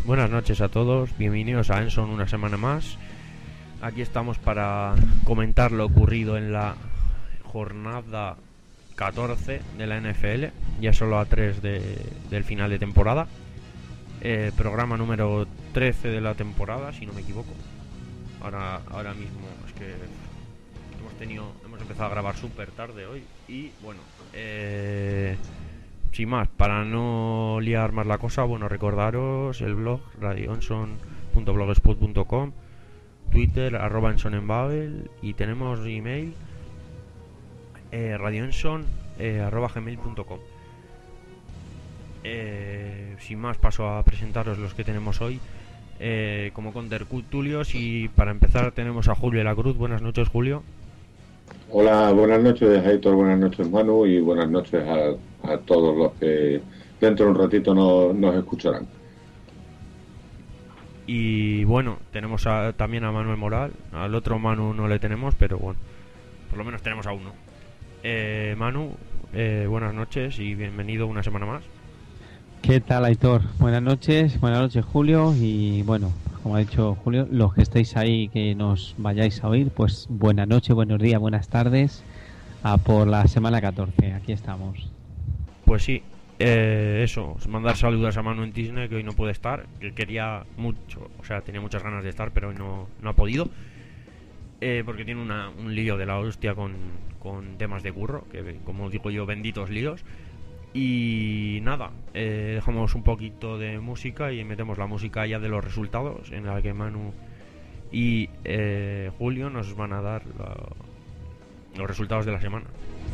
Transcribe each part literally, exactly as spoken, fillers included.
Buenas noches a todos, bienvenidos a Enson una semana más. Aquí estamos para comentar lo ocurrido en la jornada catorce de la N F L, ya solo a tres de, del final de temporada. Eh, programa número trece de la temporada, si no me equivoco. Ahora, ahora mismo es que hemos tenido, hemos empezado a grabar súper tarde hoy y bueno, eh, sin más, para no liar más la cosa, bueno, recordaros el blog radio enson punto blogspot punto com, Twitter arroba enson en babel y tenemos email eh, radioenson eh, arroba gmail punto com. Eh, sin más, paso a presentaros los que tenemos hoy eh, como contertulios, y para empezar tenemos a Julio de la Cruz. Buenas noches, Julio. Hola, buenas noches, Héctor, buenas noches, Manu, y buenas noches a, a todos los que dentro de un ratito no, nos escucharán. Y bueno, tenemos a, también a Manuel Moral. Al otro Manu no le tenemos, pero bueno, por lo menos tenemos a uno. eh, Manu, eh, buenas noches y bienvenido una semana más. ¿Qué tal, Aitor? Buenas noches, buenas noches, Julio. Y bueno, como ha dicho Julio, los que estéis ahí, que nos vayáis a oír, pues buenas noches, buenos días, buenas tardes, a por la semana catorce. Aquí estamos. Pues sí, eh, eso, mandar saludos a Manu en Disney, que hoy no puede estar, que quería mucho, o sea, tenía muchas ganas de estar, pero hoy no, no ha podido, eh, porque tiene una, un lío de la hostia con, con temas de curro, que como digo yo, benditos líos. Y nada, eh, dejamos un poquito de música y metemos la música ya de los resultados, en la que Manu y eh, Julio nos van a dar la, los resultados de la semana.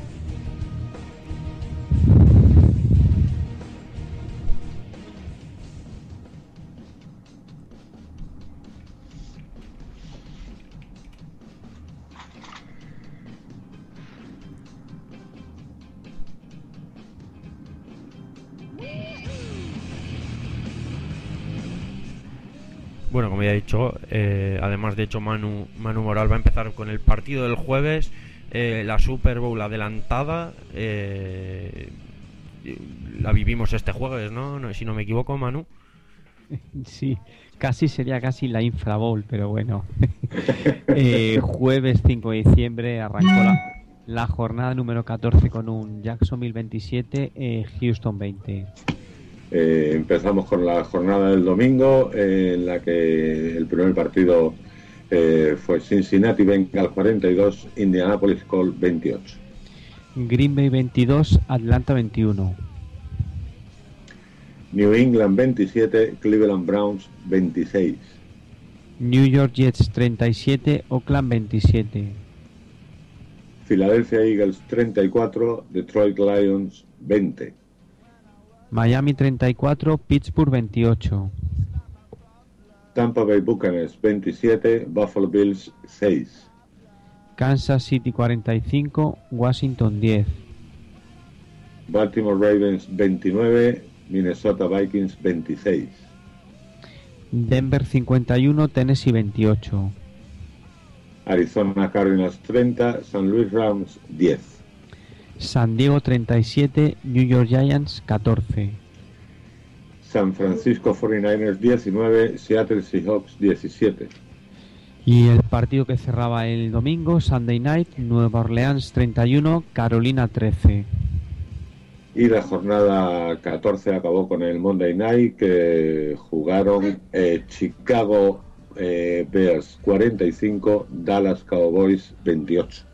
Bueno, como ya he dicho, eh, además de hecho Manu, Manu Moral va a empezar con el partido del jueves, eh, la Super Bowl adelantada, eh, la vivimos este jueves, ¿no? no si no me equivoco, Manu. Sí, casi sería casi la Infra Bowl, pero bueno. eh, jueves cinco de diciembre arrancó la, la jornada número catorce con un Jacksonville veintisiete, eh, Houston veinte. Eh, empezamos con la jornada del domingo, eh, en la que el primer partido eh, fue Cincinnati Bengals cuarenta y dos, Indianapolis Colts veintiocho. Green Bay veintidós, Atlanta veintiuno. New England veintisiete, Cleveland Browns veintiséis. New York Jets treinta y siete, Oakland veintisiete. Philadelphia Eagles treinta y cuatro, Detroit Lions veinte. Miami treinta y cuatro, Pittsburgh veintiocho. Tampa Bay Buccaneers veintisiete, Buffalo Bills seis. Kansas City cuarenta y cinco, Washington diez. Baltimore Ravens veintinueve, Minnesota Vikings veintiséis. Denver cincuenta y uno, Tennessee veintiocho. Arizona Cardinals treinta, San Luis Rams diez. San Diego treinta y siete, New York Giants catorce. San Francisco cuarenta y nueve diecinueve, Seattle Seahawks diecisiete. Y el partido que cerraba el domingo, Sunday Night, Nueva Orleans treinta y uno, Carolina trece. Y la jornada catorce acabó con el Monday Night, que jugaron eh, Chicago eh, Bears cuarenta y cinco, Dallas Cowboys veintiocho.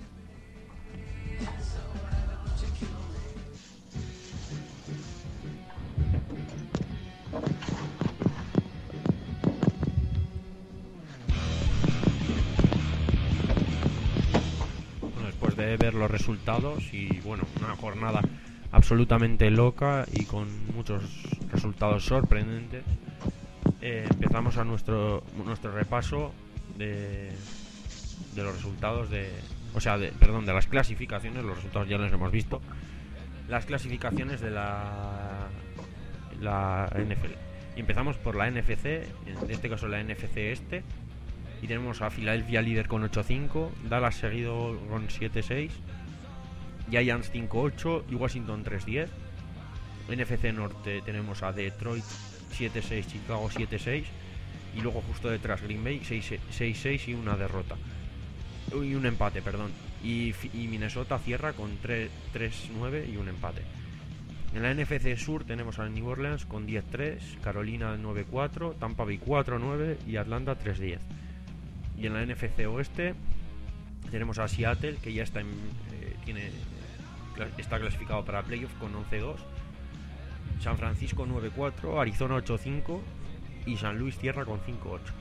De ver los resultados y bueno, una jornada absolutamente loca y con muchos resultados sorprendentes, eh, empezamos a nuestro nuestro repaso de, de los resultados de o sea de perdón de las clasificaciones. Los resultados ya los hemos visto, las clasificaciones de la la N F L, y empezamos por la N F C, en este caso la N F C este. Y tenemos a Philadelphia líder con ocho cinco, Dallas seguido con siete seis, Giants cinco ocho y Washington tres diez. En N F C Norte tenemos a Detroit siete seis, Chicago siete seis. Y luego justo detrás Green Bay seis seis y una derrota. Y un empate, perdón. Y, y Minnesota cierra con tres nueve y un empate. En la N F C Sur tenemos a New Orleans con diez tres, Carolina nueve cuatro, Tampa Bay cuatro nueve y Atlanta tres diez. Y en la N F C Oeste tenemos a Seattle, que ya está en, eh, tiene, está clasificado para playoff con once dos, San Francisco nueve cuatro, Arizona ocho cinco y San Luis cierra con cinco ocho.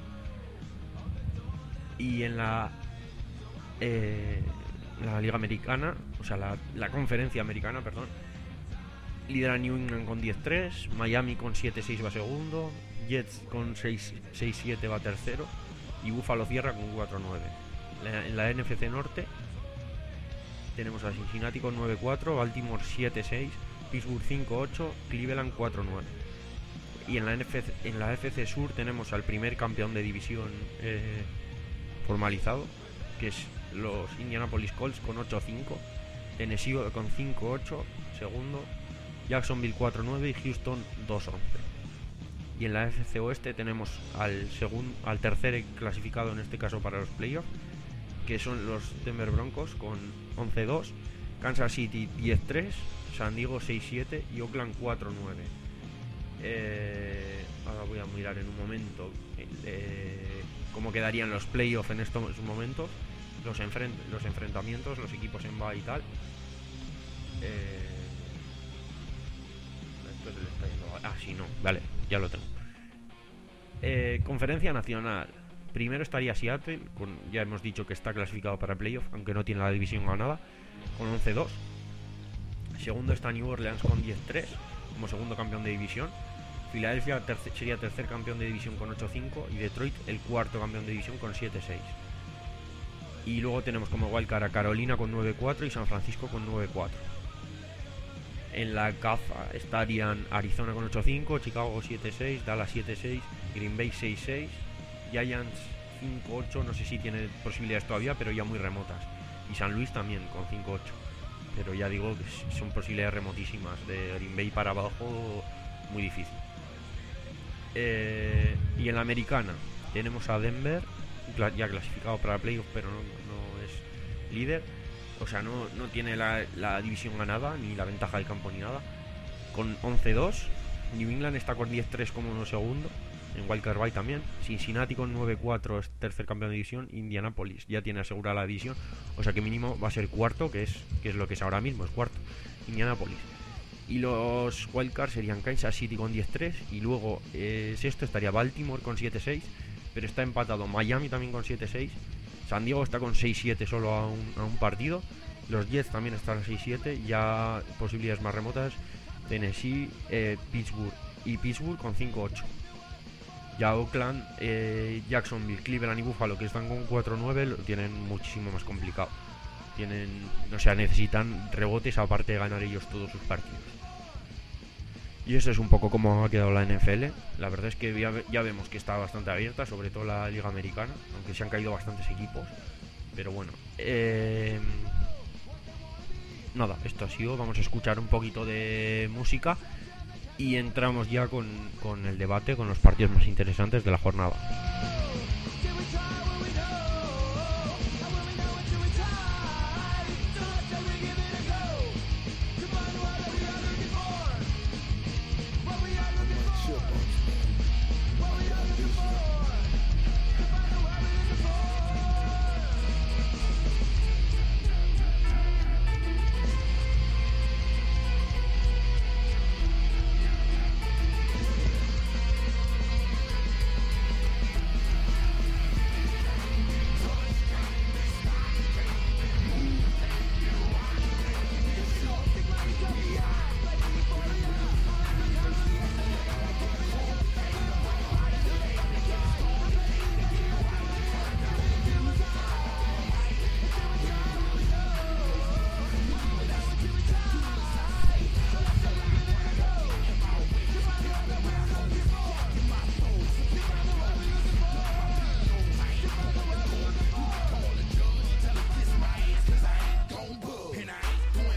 Y en la eh, la Liga Americana, o sea, la, la Conferencia Americana, perdón, lidera New England con diez tres, Miami con siete seis va segundo, Jets con seis siete va tercero y Buffalo cierra con cuatro nueve. La, en la N F C Norte tenemos a Cincinnati con nueve cuatro, Baltimore siete seis, Pittsburgh cinco ocho, Cleveland cuatro nueve. Y en la, N F C, en la F C Sur tenemos al primer campeón de división eh, formalizado, que es los Indianapolis Colts con ocho cinco, Tennessee con cinco ocho, segundo, Jacksonville cuatro nueve y Houston dos once. Y en la F C Oeste tenemos al, segundo, al tercer clasificado en este caso para los playoffs, que son los Denver Broncos con once dos, Kansas City diez tres, San Diego seis siete y Oakland cuatro nueve. Eh, ahora voy a mirar en un momento eh, cómo quedarían los playoffs en estos momentos, los, enfrent los enfrentamientos, los equipos en bye y tal. Eh, esto se le está yendo a... Ah, sí, no, vale, ya lo tengo. Eh, Conferencia Nacional. Primero estaría Seattle, con, ya hemos dicho que está clasificado para playoff, aunque no tiene la división ganada, con once dos. Segundo está New Orleans con diez tres, como segundo campeón de división. Filadelfia tercer, sería tercer campeón de división con ocho cinco y Detroit el cuarto campeón de división con siete seis. Y luego tenemos como wildcard a Carolina con nueve cuatro y San Francisco con nueve cuatro. En la C A F estarían Arizona con ocho cinco, Chicago siete seis, Dallas siete seis, Green Bay seis seis, Giants cinco ocho, no sé si tiene posibilidades todavía, pero ya muy remotas. Y San Luis también con cinco ocho. Pero ya digo que son posibilidades remotísimas. De Green Bay para abajo, muy difícil. Eh, y en la americana tenemos a Denver, ya clasificado para playoff, pero no, no es líder. O sea, no, no tiene la, la división ganada, ni la ventaja de campo, ni nada. Con once dos. New England está con diez tres como uno segundo. En Wildcard Bye también. Cincinnati con nueve cuatro es tercer campeón de división. Indianapolis ya tiene asegurada la división. O sea que mínimo va a ser cuarto, que es, que es lo que es ahora mismo, es cuarto. Indianapolis. Y los wildcards serían Kansas City con diez tres. Y luego eh, sexto estaría Baltimore con siete seis. Pero está empatado Miami también con siete seis. San Diego está con seis siete solo a un, a un partido. Los Jets también están a seis siete. Ya posibilidades más remotas. Tennessee, eh, Pittsburgh y Pittsburgh con cinco ocho. Ya Oakland, eh, Jacksonville, Cleveland y Buffalo, que están con cuatro nueve, lo tienen muchísimo más complicado. Tienen, o sea, necesitan rebotes aparte de ganar ellos todos sus partidos. Y eso es un poco como ha quedado la N F L. La verdad es que ya, ya vemos que está bastante abierta, sobre todo la Liga Americana, aunque se han caído bastantes equipos. Pero bueno, eh, nada, esto ha sido. Vamos a escuchar un poquito de música y entramos ya con, con el debate, con los partidos más interesantes de la jornada.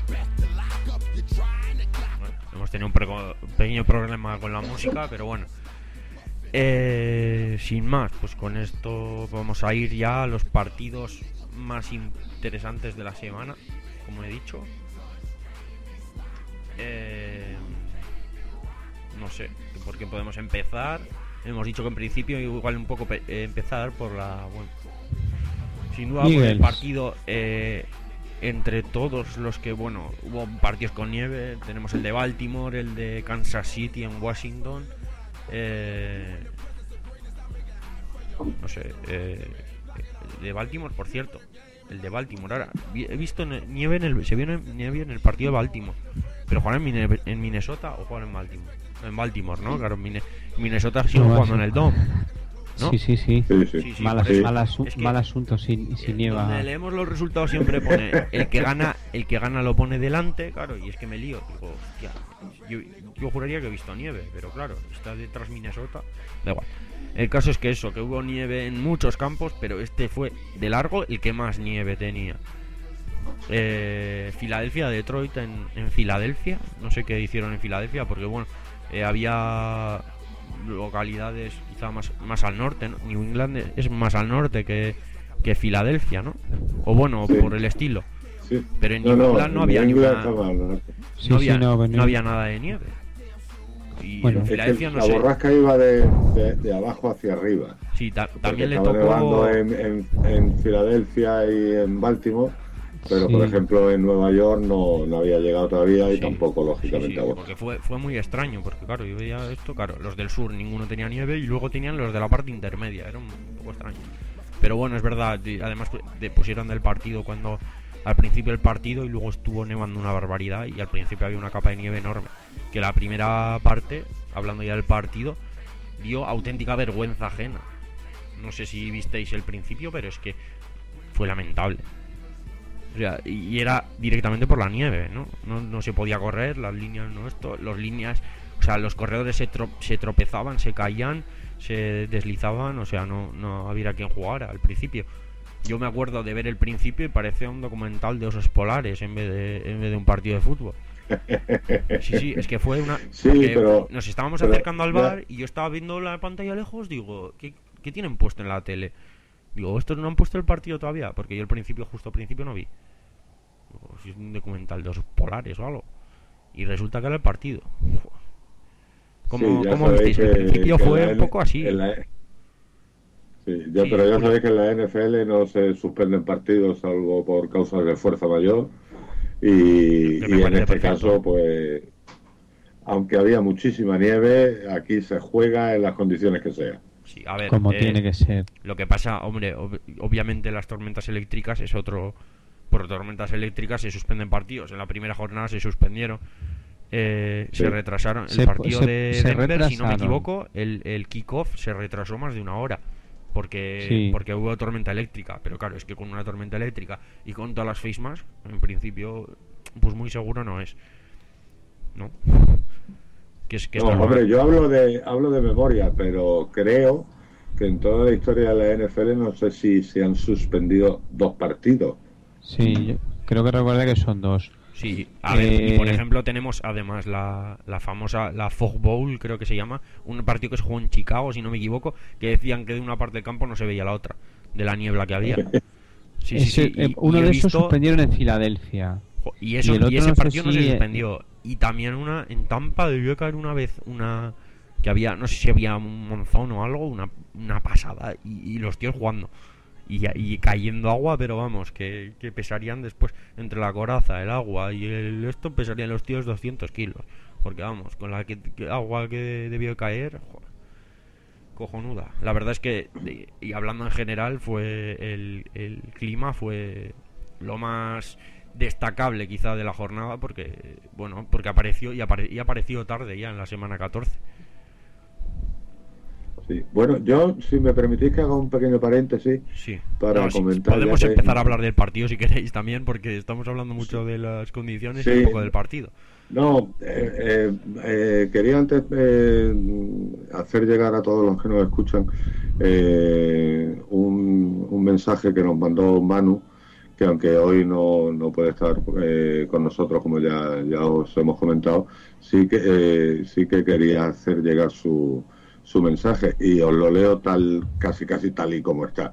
Tenía un pequeño problema con la música, pero bueno, Eh, sin más, pues con esto vamos a ir ya a los partidos más interesantes de la semana, como he dicho. Eh, no sé por qué podemos empezar. Hemos dicho que en principio igual un poco pe- eh, empezar por la... Bueno, sin duda por el partido eh, entre todos los que, bueno, hubo partidos con nieve. Tenemos el de Baltimore, el de Kansas City en Washington. Eh, no sé, eh, el de Baltimore, por cierto. El de Baltimore, ahora he visto nieve en el, se vio nieve en el partido de Baltimore. Pero juegan en, en Minnesota o juegan en Baltimore. En Baltimore, ¿no? Claro, en Minnesota sigue no, jugando en el Dome, ¿no? Sí, sí, sí. sí, sí. sí, sí mal, sí. Mal, asu- es que mal asunto si, si nieva. Donde leemos los resultados siempre pone el que gana, el que gana lo pone delante, claro, y es que me lío. Digo, hostia, yo, yo juraría que he visto nieve, pero claro, está detrás Minnesota, da igual. El caso es que eso, que hubo nieve en muchos campos, pero este fue de largo el que más nieve tenía. Eh, Filadelfia, Detroit en, en Filadelfia, no sé qué hicieron en Filadelfia, porque bueno, eh, había localidades quizá más, más al norte, ¿no? New England es más al norte que, que Filadelfia, ¿no? O bueno, sí. Por el estilo. Sí. Pero en New no, England no, no había ni una, no, sí, había, sí, no, no había nada de nieve. Y bueno, en Filadelfia es que no la sé. borrasca iba de, de, de abajo hacia arriba. Sí, ta- también le estaba tocó nevando en, en, en Filadelfia y en Baltimore. Pero, sí. por ejemplo, en Nueva York no, no había llegado todavía y sí. tampoco, lógicamente, sí, sí, a vos. Porque fue, fue muy extraño, porque, claro, yo veía esto, claro, los del sur ninguno tenía nieve y luego tenían los de la parte intermedia, era un poco extraño. Pero bueno, es verdad, además pusieron del partido cuando, al principio del partido y luego estuvo nevando una barbaridad y al principio había una capa de nieve enorme. Que la primera parte, hablando ya del partido, dio auténtica vergüenza ajena. No sé si visteis el principio, pero es que fue lamentable. O sea, y era directamente por la nieve, ¿no? No, no se podía correr, las líneas no esto, los líneas, o sea, los corredores se, tro- se tropezaban, se caían, se deslizaban, o sea, no, no había quien jugara al principio. Yo me acuerdo de ver el principio y parecía un documental de osos polares en vez de, en vez de un partido de fútbol. Sí, sí, es que fue una... Sí, pero, nos estábamos pero, acercando al bar y yo estaba viendo la pantalla lejos, digo, ¿qué, qué tienen puesto en la tele? Digo, ¿estos no han puesto el partido todavía? Porque yo al principio, justo al principio no vi. Digo, si es un documental de osos polares o algo. Y resulta que era el partido. ¿Cómo, sí, ¿cómo visteis? Que, el principio fue la, un poco así. La, sí, ya, sí, pero ya sabéis que en la N F L no se suspenden partidos salvo por causas de fuerza mayor. Y, y en este perfecto. caso, pues, aunque había muchísima nieve, aquí se juega en las condiciones que sea. Sí, a ver, como eh, tiene que ser. Lo que pasa, hombre, ob- obviamente las tormentas eléctricas es otro... Por tormentas eléctricas se suspenden partidos. En la primera jornada se suspendieron. Eh, sí. Se retrasaron. Se, el partido se, de se Denver, retrasaron. si no me equivoco, el, el kickoff se retrasó más de una hora. Porque, sí. porque hubo tormenta eléctrica. Pero claro, es que con una tormenta eléctrica y con todas las face masks, en principio, pues muy seguro no es. ¿No? Que es, que no, hombre, yo hablo de hablo de memoria, pero creo que en toda la historia de la N F L no sé si se han suspendido dos partidos. Sí, yo creo que recuerda que son dos. Sí, a ver, eh... y por ejemplo tenemos además la, la famosa, la Fog Bowl, creo que se llama, un partido que se jugó en Chicago, si no me equivoco, que decían que de una parte del campo no se veía la otra, de la niebla que había. Sí, ese, sí, sí. Y, uno y de visto... esos suspendieron en Filadelfia. Y, eso, y, y ese no partido no si... se suspendió. Y también una en Tampa debió caer una vez una... que había, no sé si había un monzón o algo, una, una pasada, y, y los tíos jugando. Y, y cayendo agua, pero vamos, que, que pesarían después, entre la coraza, el agua y el esto, pesarían los tíos doscientos kilos. Porque vamos, con la que, que agua que debió caer, joder, cojonuda. La verdad es que, y hablando en general, fue el, el clima fue lo más destacable quizá de la jornada, porque, bueno, porque apareció y, apare, y apareció tarde ya en la semana catorce. Sí. Bueno, yo, si me permitís que haga un pequeño paréntesis sí. para no, comentar. Sí, podemos que... empezar a hablar del partido si queréis también, porque estamos hablando mucho sí. de las condiciones sí. y un poco del partido. No, eh, eh, eh, quería antes eh, hacer llegar a todos los que nos escuchan eh, un, un mensaje que nos mandó Manu, que aunque hoy no, no puede estar eh, con nosotros, como ya, ya os hemos comentado, sí que, eh, sí que quería hacer llegar su su mensaje, y os lo leo tal casi casi tal y como está.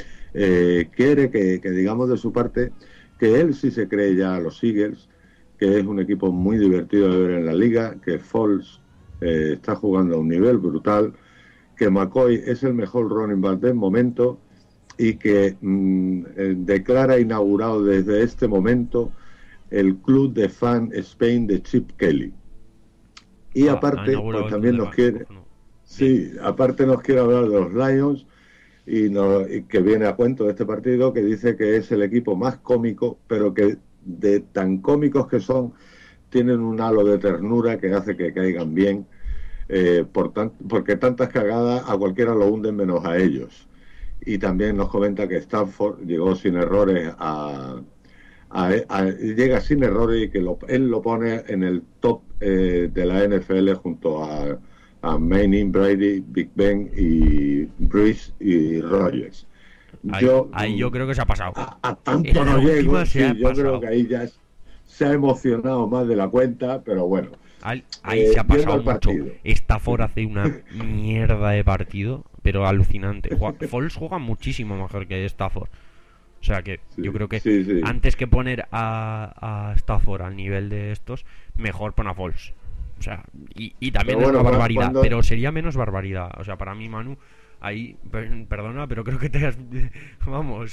Eh, quiere que, que digamos de su parte que él sí se cree ya a los Eagles, que es un equipo muy divertido de ver en la liga, que Foles eh, está jugando a un nivel brutal, que McCoy es el mejor running back del momento y que mmm, eh, declara inaugurado desde este momento el club de fan Spain de Chip Kelly. Y ah, aparte, pues también nos quiere, no. sí, aparte nos quiere hablar de los Lions y, no, y que viene a cuento de este partido, que dice que es el equipo más cómico, pero que de tan cómicos que son, tienen un halo de ternura que hace que caigan bien, eh, por tan, porque tantas cagadas a cualquiera lo hunden menos a ellos. Y también nos comenta que Stanford llegó sin errores a, a, a llega sin errores y que lo, él lo pone en el top eh, de la N F L junto a, a Manning, Brady, Big Ben y Brees y Rodgers. Ahí yo, ahí yo creo que se ha pasado. A, a tanto no llego, sí, yo creo que ahí ya es, se ha emocionado más de la cuenta, pero bueno. Ahí, ahí eh, se ha pasado mucho. Stafford hace una mierda de partido, pero alucinante. Foles juega muchísimo mejor que Stafford. O sea que sí, yo creo que sí, sí. antes que poner a, a Stafford al nivel de estos, mejor pon a Foles. O sea, y, y también pero es bueno, una barbaridad, cuando... pero sería menos barbaridad. O sea, para mí, Manu, ahí, perdona, pero creo que te has... Vamos...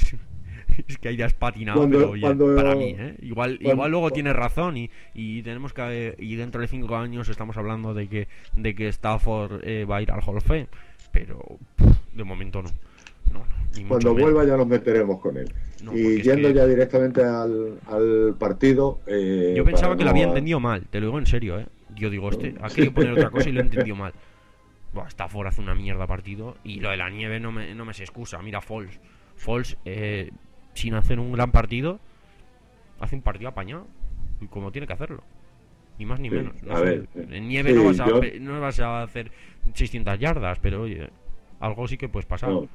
Es que ahí ya has patinado, cuando, pero oye, cuando, para mí, ¿eh? Igual, cuando, igual luego tienes razón y, y tenemos que y dentro de cinco años estamos hablando de que de que Stafford eh, va a ir al Hall of Fame, pero pff, de momento no. no, no ni cuando vuelva menos. Ya nos meteremos con él. No, y yendo que... ya directamente al, al partido. Eh, Yo pensaba que no... lo había entendido mal, te lo digo en serio, ¿eh? Yo digo, este, ha querido poner otra cosa y lo he entendido mal. Buah, Stafford hace una mierda partido y lo de la nieve no me, no me se excusa. Mira, Foles. Foles, eh. sin hacer un gran partido, hace un partido apañado, como tiene que hacerlo, ni más ni sí, menos. No a sé, ver, en nieve sí, no, vas a, yo... no vas a hacer seiscientas yardas, pero oye, algo sí que puedes pasar. No.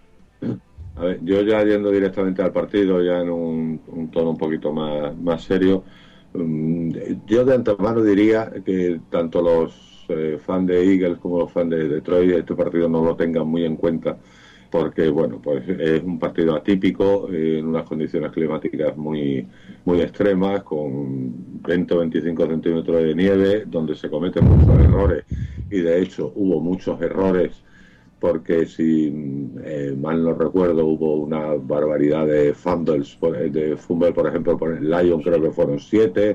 A ver, yo ya yendo directamente al partido, ya en un, un tono un poquito más, más serio, um, yo de antemano diría que tanto los eh, fans de Eagles como los fans de Detroit este partido no lo tengan muy en cuenta, porque bueno, pues es un partido atípico eh, en unas condiciones climáticas muy muy extremas, con veinte o veinticinco centímetros de nieve, donde se cometen muchos errores, y de hecho hubo muchos errores, porque si eh, mal no recuerdo, hubo una barbaridad de fumbles, de fumble, por ejemplo, por el Lion creo que fueron siete,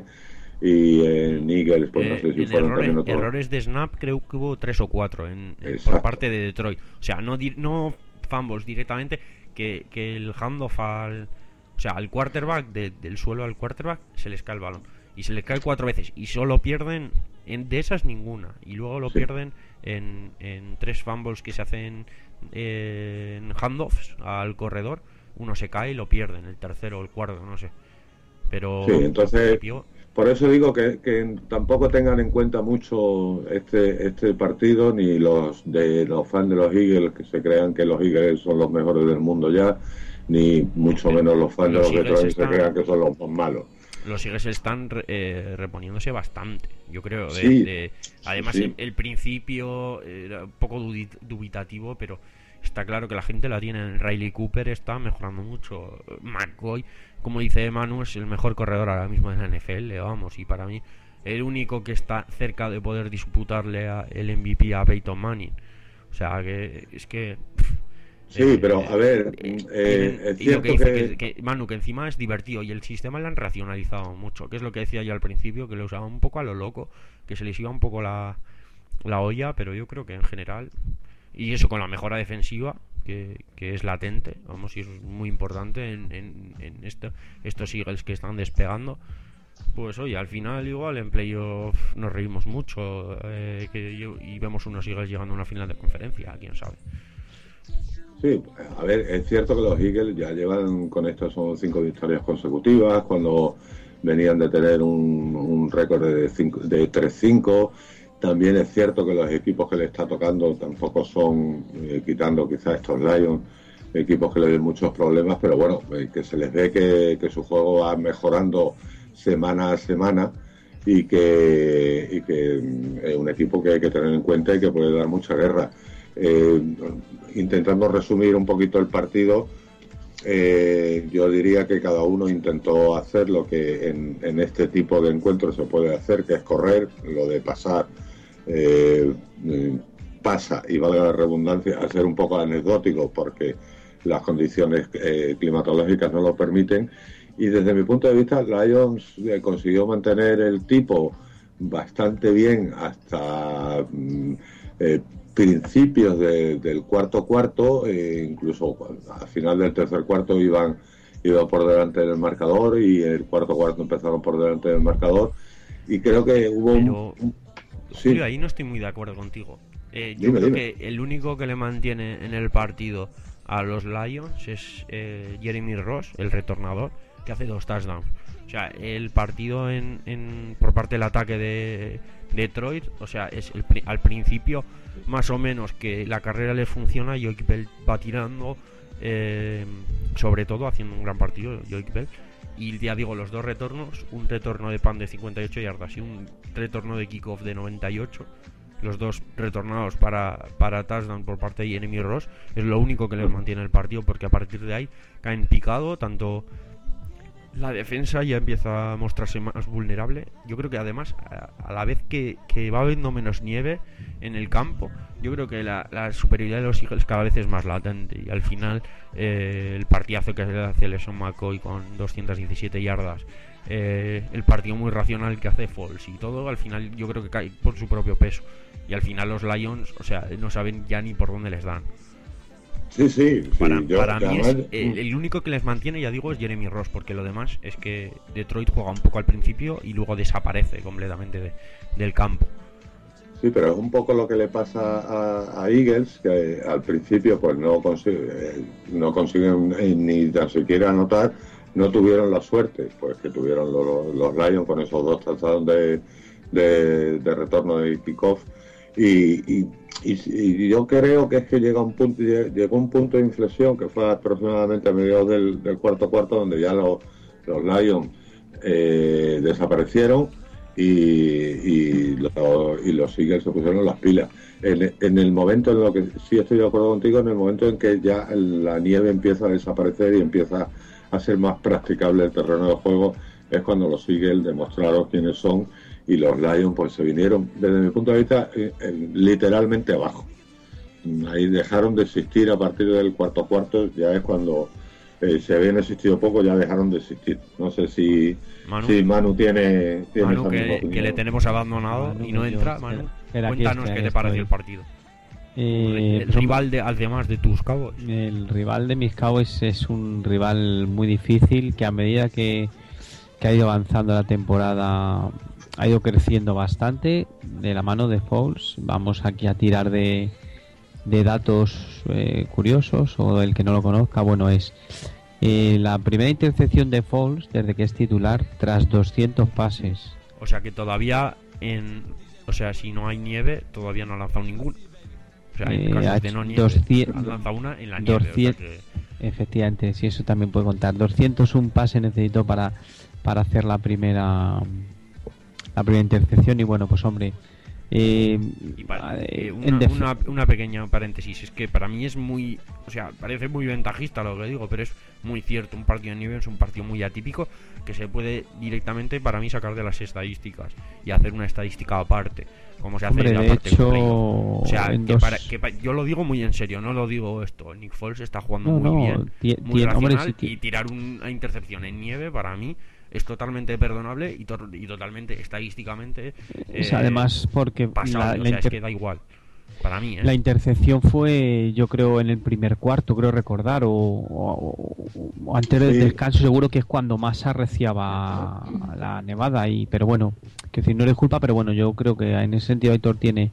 y en Eagles, pues no eh, sé si fueron errores, también otros. Errores de snap creo que hubo tres o cuatro en, en, por parte de Detroit. O sea, no, no fumbles directamente, que, que el handoff al... O sea, al quarterback, de, del suelo al quarterback, se les cae el balón. Y se les cae cuatro veces. Y solo pierden, en, de esas ninguna. Y luego lo sí. pierden en, en tres fumbles que se hacen eh, en handoffs al corredor. Uno se cae y lo pierden. El tercero o el cuarto, no sé. Pero... Sí, entonces... Por eso digo que, que tampoco tengan en cuenta mucho este este partido, ni los de los fans de los Eagles que se crean que los Eagles son los mejores del mundo ya, ni mucho menos los fans los de los Detroit están... se crean que son los más malos. Los Eagles están eh, reponiéndose bastante, yo creo. De, sí, de, además, sí, sí. El, el principio era un poco dubitativo, pero está claro que la gente la tiene. Riley Cooper está mejorando mucho. McCoy, como dice Manu, es el mejor corredor ahora mismo en la N F L, vamos. Y para mí, el único que está cerca de poder disputarle a el M V P a Peyton Manning. O sea, que es que... Sí, eh, pero a ver, eh, eh, es cierto que, dice que... Que, que Manu, que encima es divertido y el sistema lo han racionalizado mucho, que es lo que decía yo al principio, que lo usaban un poco a lo loco, que se les iba un poco la, la olla, pero yo creo que en general, y eso con la mejora defensiva, que, que es latente, vamos, y es muy importante en, en, en esto, estos Eagles que están despegando, pues oye, al final igual en playoff nos reímos mucho eh, que yo, y vemos unos Eagles llegando a una final de conferencia, quién sabe. Sí, a ver, es cierto que los Eagles ya llevan con esto, son cinco victorias consecutivas, cuando venían de tener un, un récord de, cinco, de tres cinco. También es cierto que los equipos que le está tocando tampoco son, eh, quitando quizás estos Lions, equipos que le den muchos problemas, pero bueno, eh, que se les ve que, que su juego va mejorando semana a semana, y que, y que es un equipo que hay que tener en cuenta y que puede dar mucha guerra. eh, intentando resumir un poquito el partido, eh, yo diría que cada uno intentó hacer lo que en, en este tipo de encuentros se puede hacer, que es correr. Lo de pasar eh, pasa, y valga la redundancia, a ser un poco anecdótico porque las condiciones eh, climatológicas no lo permiten. Y desde mi punto de vista, Lions eh, consiguió mantener el tipo bastante bien hasta mm, eh, principios de, del cuarto cuarto, eh, incluso al final del tercer cuarto iban, iban por delante del marcador, y el cuarto cuarto empezaron por delante del marcador, y creo que hubo Pero, un... Sí. Julio, ahí no estoy muy de acuerdo contigo. Eh, yo dime, creo dime. que el único que le mantiene en el partido a los Lions es eh, Jeremy Ross, el retornador, que hace dos touchdowns. O sea, el partido en, en por parte del ataque de Detroit, o sea, es el, al principio más o menos que la carrera le funciona, Joique Bell va tirando, eh, sobre todo haciendo un gran partido Joique Bell. Y ya digo, los dos retornos, un retorno de pan de cincuenta y ocho yardas y un retorno de kickoff de noventa y ocho, los dos retornados para, para touchdown por parte de Jeremy Ross, es lo único que les mantiene el partido, porque a partir de ahí caen picado, tanto la defensa ya empieza a mostrarse más vulnerable. Yo creo que además, a, a la vez que, que va habiendo menos nieve en el campo, yo creo que la, la superioridad de los Eagles cada vez es más latente, y al final eh, el partidazo que hace LeSean McCoy con doscientas diecisiete yardas, eh, el partido muy racional que hace Foles, y todo al final yo creo que cae por su propio peso, y al final los Lions, o sea, no saben ya ni por dónde les dan. Sí, sí, sí. Para, yo, para mí además... es, el, el único que les mantiene, ya digo, es Jeremy Ross, porque lo demás es que Detroit juega un poco al principio y luego desaparece completamente de, del campo. Sí, pero es un poco lo que le pasa a, a Eagles, que al principio pues no, consigue, no consiguen ni tan siquiera anotar, no tuvieron la suerte pues que tuvieron los, los Lions con esos dos touchdowns de, de, de retorno de kickoff. Y, y, y, y yo creo que es que llega un punto, llegó un punto de inflexión que fue aproximadamente a mediados del, del cuarto cuarto, donde ya los, los Lions eh, desaparecieron y, y, lo, y los Eagles se pusieron las pilas. En, en el momento en lo que sí estoy de acuerdo contigo, en el momento en que ya la nieve empieza a desaparecer y empieza a ser más practicable el terreno de juego, es cuando los Eagles demostraron quiénes son, y los Lions pues se vinieron, desde mi punto de vista, eh, eh, literalmente abajo. Ahí dejaron de existir a partir del cuarto cuarto, ya es cuando eh, se habían existido poco, ya dejaron de existir. No sé si Manu, si Manu tiene, tiene Manu que, que le tenemos abandonado Manu, y no entra, yo, Manu. Espera, cuéntanos qué te pareció el partido. Eh, el rival de, además de tus Cowboys. El rival de mis Cowboys es un rival muy difícil, que a medida que, que ha ido avanzando la temporada ha ido creciendo bastante de la mano de Foles. Vamos aquí a tirar de, de datos eh, curiosos, o el que no lo conozca, bueno, es eh, la primera intercepción de Foles desde que es titular tras doscientos pases. O sea que todavía en, o sea, si no hay nieve todavía no ha lanzado ninguno. O sea, en eh, casos de no nieve doscientos, ha lanzado una en la nieve. doscientos, o sea que... Efectivamente, sí, eso también puede contar. doscientos uno pases necesitó para para hacer la primera la primera intercepción. Y bueno, pues hombre, eh, y para, eh, una, def- una, una pequeña paréntesis, es que para mí es muy, o sea, parece muy ventajista lo que digo, pero es muy cierto. Un partido de nieve es un partido muy atípico que se puede directamente, para mí, sacar de las estadísticas y hacer una estadística aparte, como se hace hombre, en la de parte hecho, o sea, que dos... para, que para, yo lo digo muy en serio, no lo digo esto. Nick Foles está jugando no, muy no, bien, tie, muy tie, racional, hombre, sí, y tirar una intercepción en nieve para mí es totalmente perdonable y, to- y totalmente estadísticamente es eh, además porque pasable, la, la o sea, inter- es que da igual para mí, ¿eh? La intercepción fue, yo creo, en el primer cuarto, creo recordar, o, o, o antes del sí. descanso, seguro que es cuando más arreciaba la nevada. Y pero bueno, que decir, no le culpa, pero bueno, yo creo que en ese sentido Aitor tiene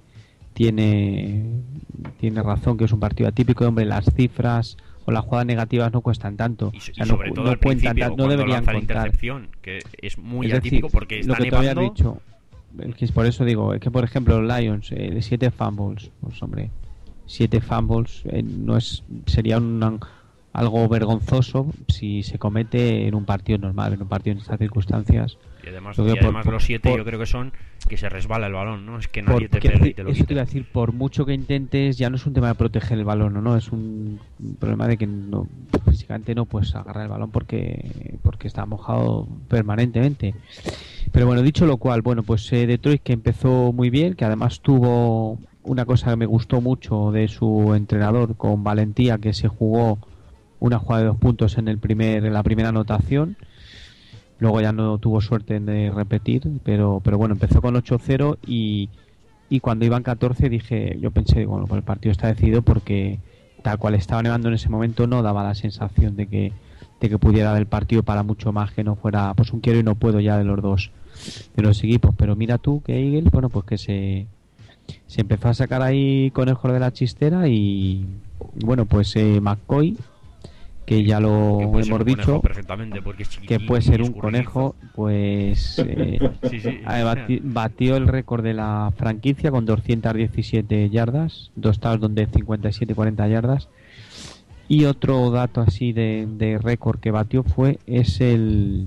tiene tiene razón, que es un partido atípico. Hombre, las cifras o las jugadas negativas no cuestan tanto, y, o sea, y sobre no, todo no al cuentan, principio, no deberían lanza contar. La intercepción, que es muy es atípico decir, porque está lo que nevando. Te había dicho, es que por eso digo, es que por ejemplo los Lions, eh, de siete fumbles, pues hombre, siete fumbles eh, no es, sería una, algo vergonzoso si se comete en un partido normal, en un partido en estas circunstancias. Y además, y además por, los siete por, yo creo que son que se resbala el balón, ¿no? Es que nadie por, te pega y te lo eso quita. te iba a decir, por mucho que intentes, ya no es un tema de proteger el balón, ¿no? no es un problema de que no, físicamente no puedes agarrar el balón porque porque está mojado permanentemente. Pero bueno, dicho lo cual, bueno, pues eh, Detroit, que empezó muy bien, que además tuvo una cosa que me gustó mucho de su entrenador, con valentía, que se jugó una jugada de dos puntos en el primer en la primera anotación. Luego ya no tuvo suerte de repetir, pero pero bueno, empezó con ocho cero y, y cuando iban catorce dije, yo pensé, bueno, pues el partido está decidido, porque tal cual estaba nevando en ese momento no daba la sensación de que de que pudiera dar el partido para mucho más, que no fuera pues un quiero y no puedo ya de los dos de los equipos. Pero mira tú que Eagles, bueno, pues que se se empezó a sacar ahí conejos de la chistera y bueno, pues eh, McCoy, que ya lo que hemos dicho perfectamente porque es que puede ser un conejo, pues eh, sí, sí, bati, batió el récord de la franquicia con doscientas diecisiete yardas, dos touchdowns de cincuenta y siete cuarenta yardas. Y otro dato así de, de récord que batió fue es el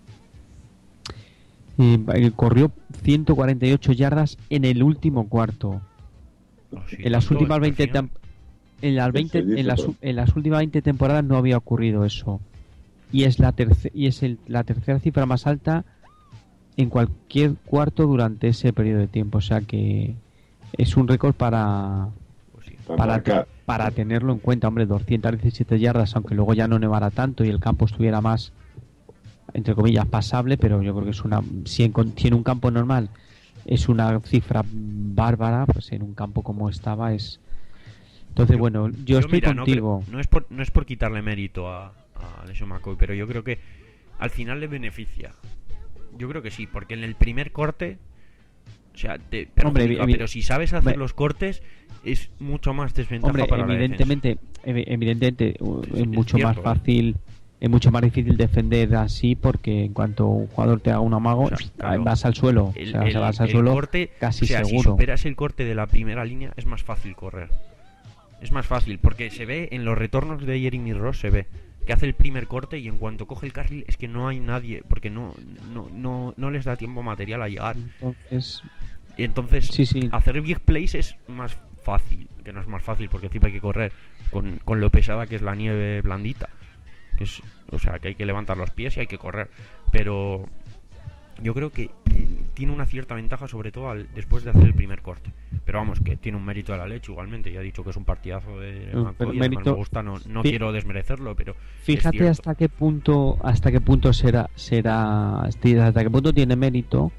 eh, corrió ciento cuarenta y ocho yardas en el último cuarto. Oh, sí, en las últimas veinte temporadas En las, veinte, en, las, en las últimas veinte temporadas no había ocurrido eso. Y es la, terce, y es el, la tercera cifra más alta en cualquier cuarto durante ese periodo de tiempo. O sea que es un récord para, pues sí, para, te, para tenerlo en cuenta. Hombre, doscientas diecisiete yardas, aunque luego ya no nevara tanto y el campo estuviera más, entre comillas, pasable, pero yo creo que es una... Si en, si en un campo normal es una cifra bárbara, pues en un campo como estaba es... Entonces, yo, bueno, yo, yo estoy mira, contigo. No, creo, no, es por, no es por quitarle mérito a, a LeSean McCoy, pero yo creo que al final le beneficia. Yo creo que sí, porque en el primer corte, o sea, te Hombre, pero si sabes hacer los cortes, es mucho más desventaja hombre, para evidentemente, la defensa. Evidentemente, es, es mucho es cierto, más fácil... ¿eh? Es mucho más difícil defender así, porque en cuanto un jugador te haga un amago, o sea, claro, vas al suelo. El, o sea, el, se vas al el suelo corte, casi o sea, seguro. Si superas el corte de la primera línea, es más fácil correr. Es más fácil, porque se ve en los retornos de Jeremy Ross, se ve que hace el primer corte y en cuanto coge el carril es que no hay nadie, porque no no no, no les da tiempo material a llegar. Entonces, y entonces sí, sí. hacer big plays es más fácil, que no es más fácil porque encima hay que correr con, con lo pesada que es la nieve blandita. Que es, o sea, que hay que levantar los pies y hay que correr, pero yo creo que tiene una cierta ventaja, sobre todo al, después de hacer el primer corte. Pero vamos, que tiene un mérito de la leche igualmente. Ya he dicho que es un partidazo de McCoy, y además me gusta, no, no Fí- quiero desmerecerlo, pero fíjate hasta qué punto hasta qué punto será será hasta qué punto tiene mérito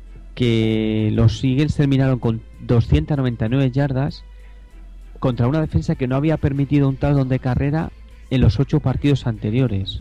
que los Eagles terminaron con doscientas noventa y nueve yardas contra una defensa que no había permitido un touchdown de carrera en los ocho partidos anteriores,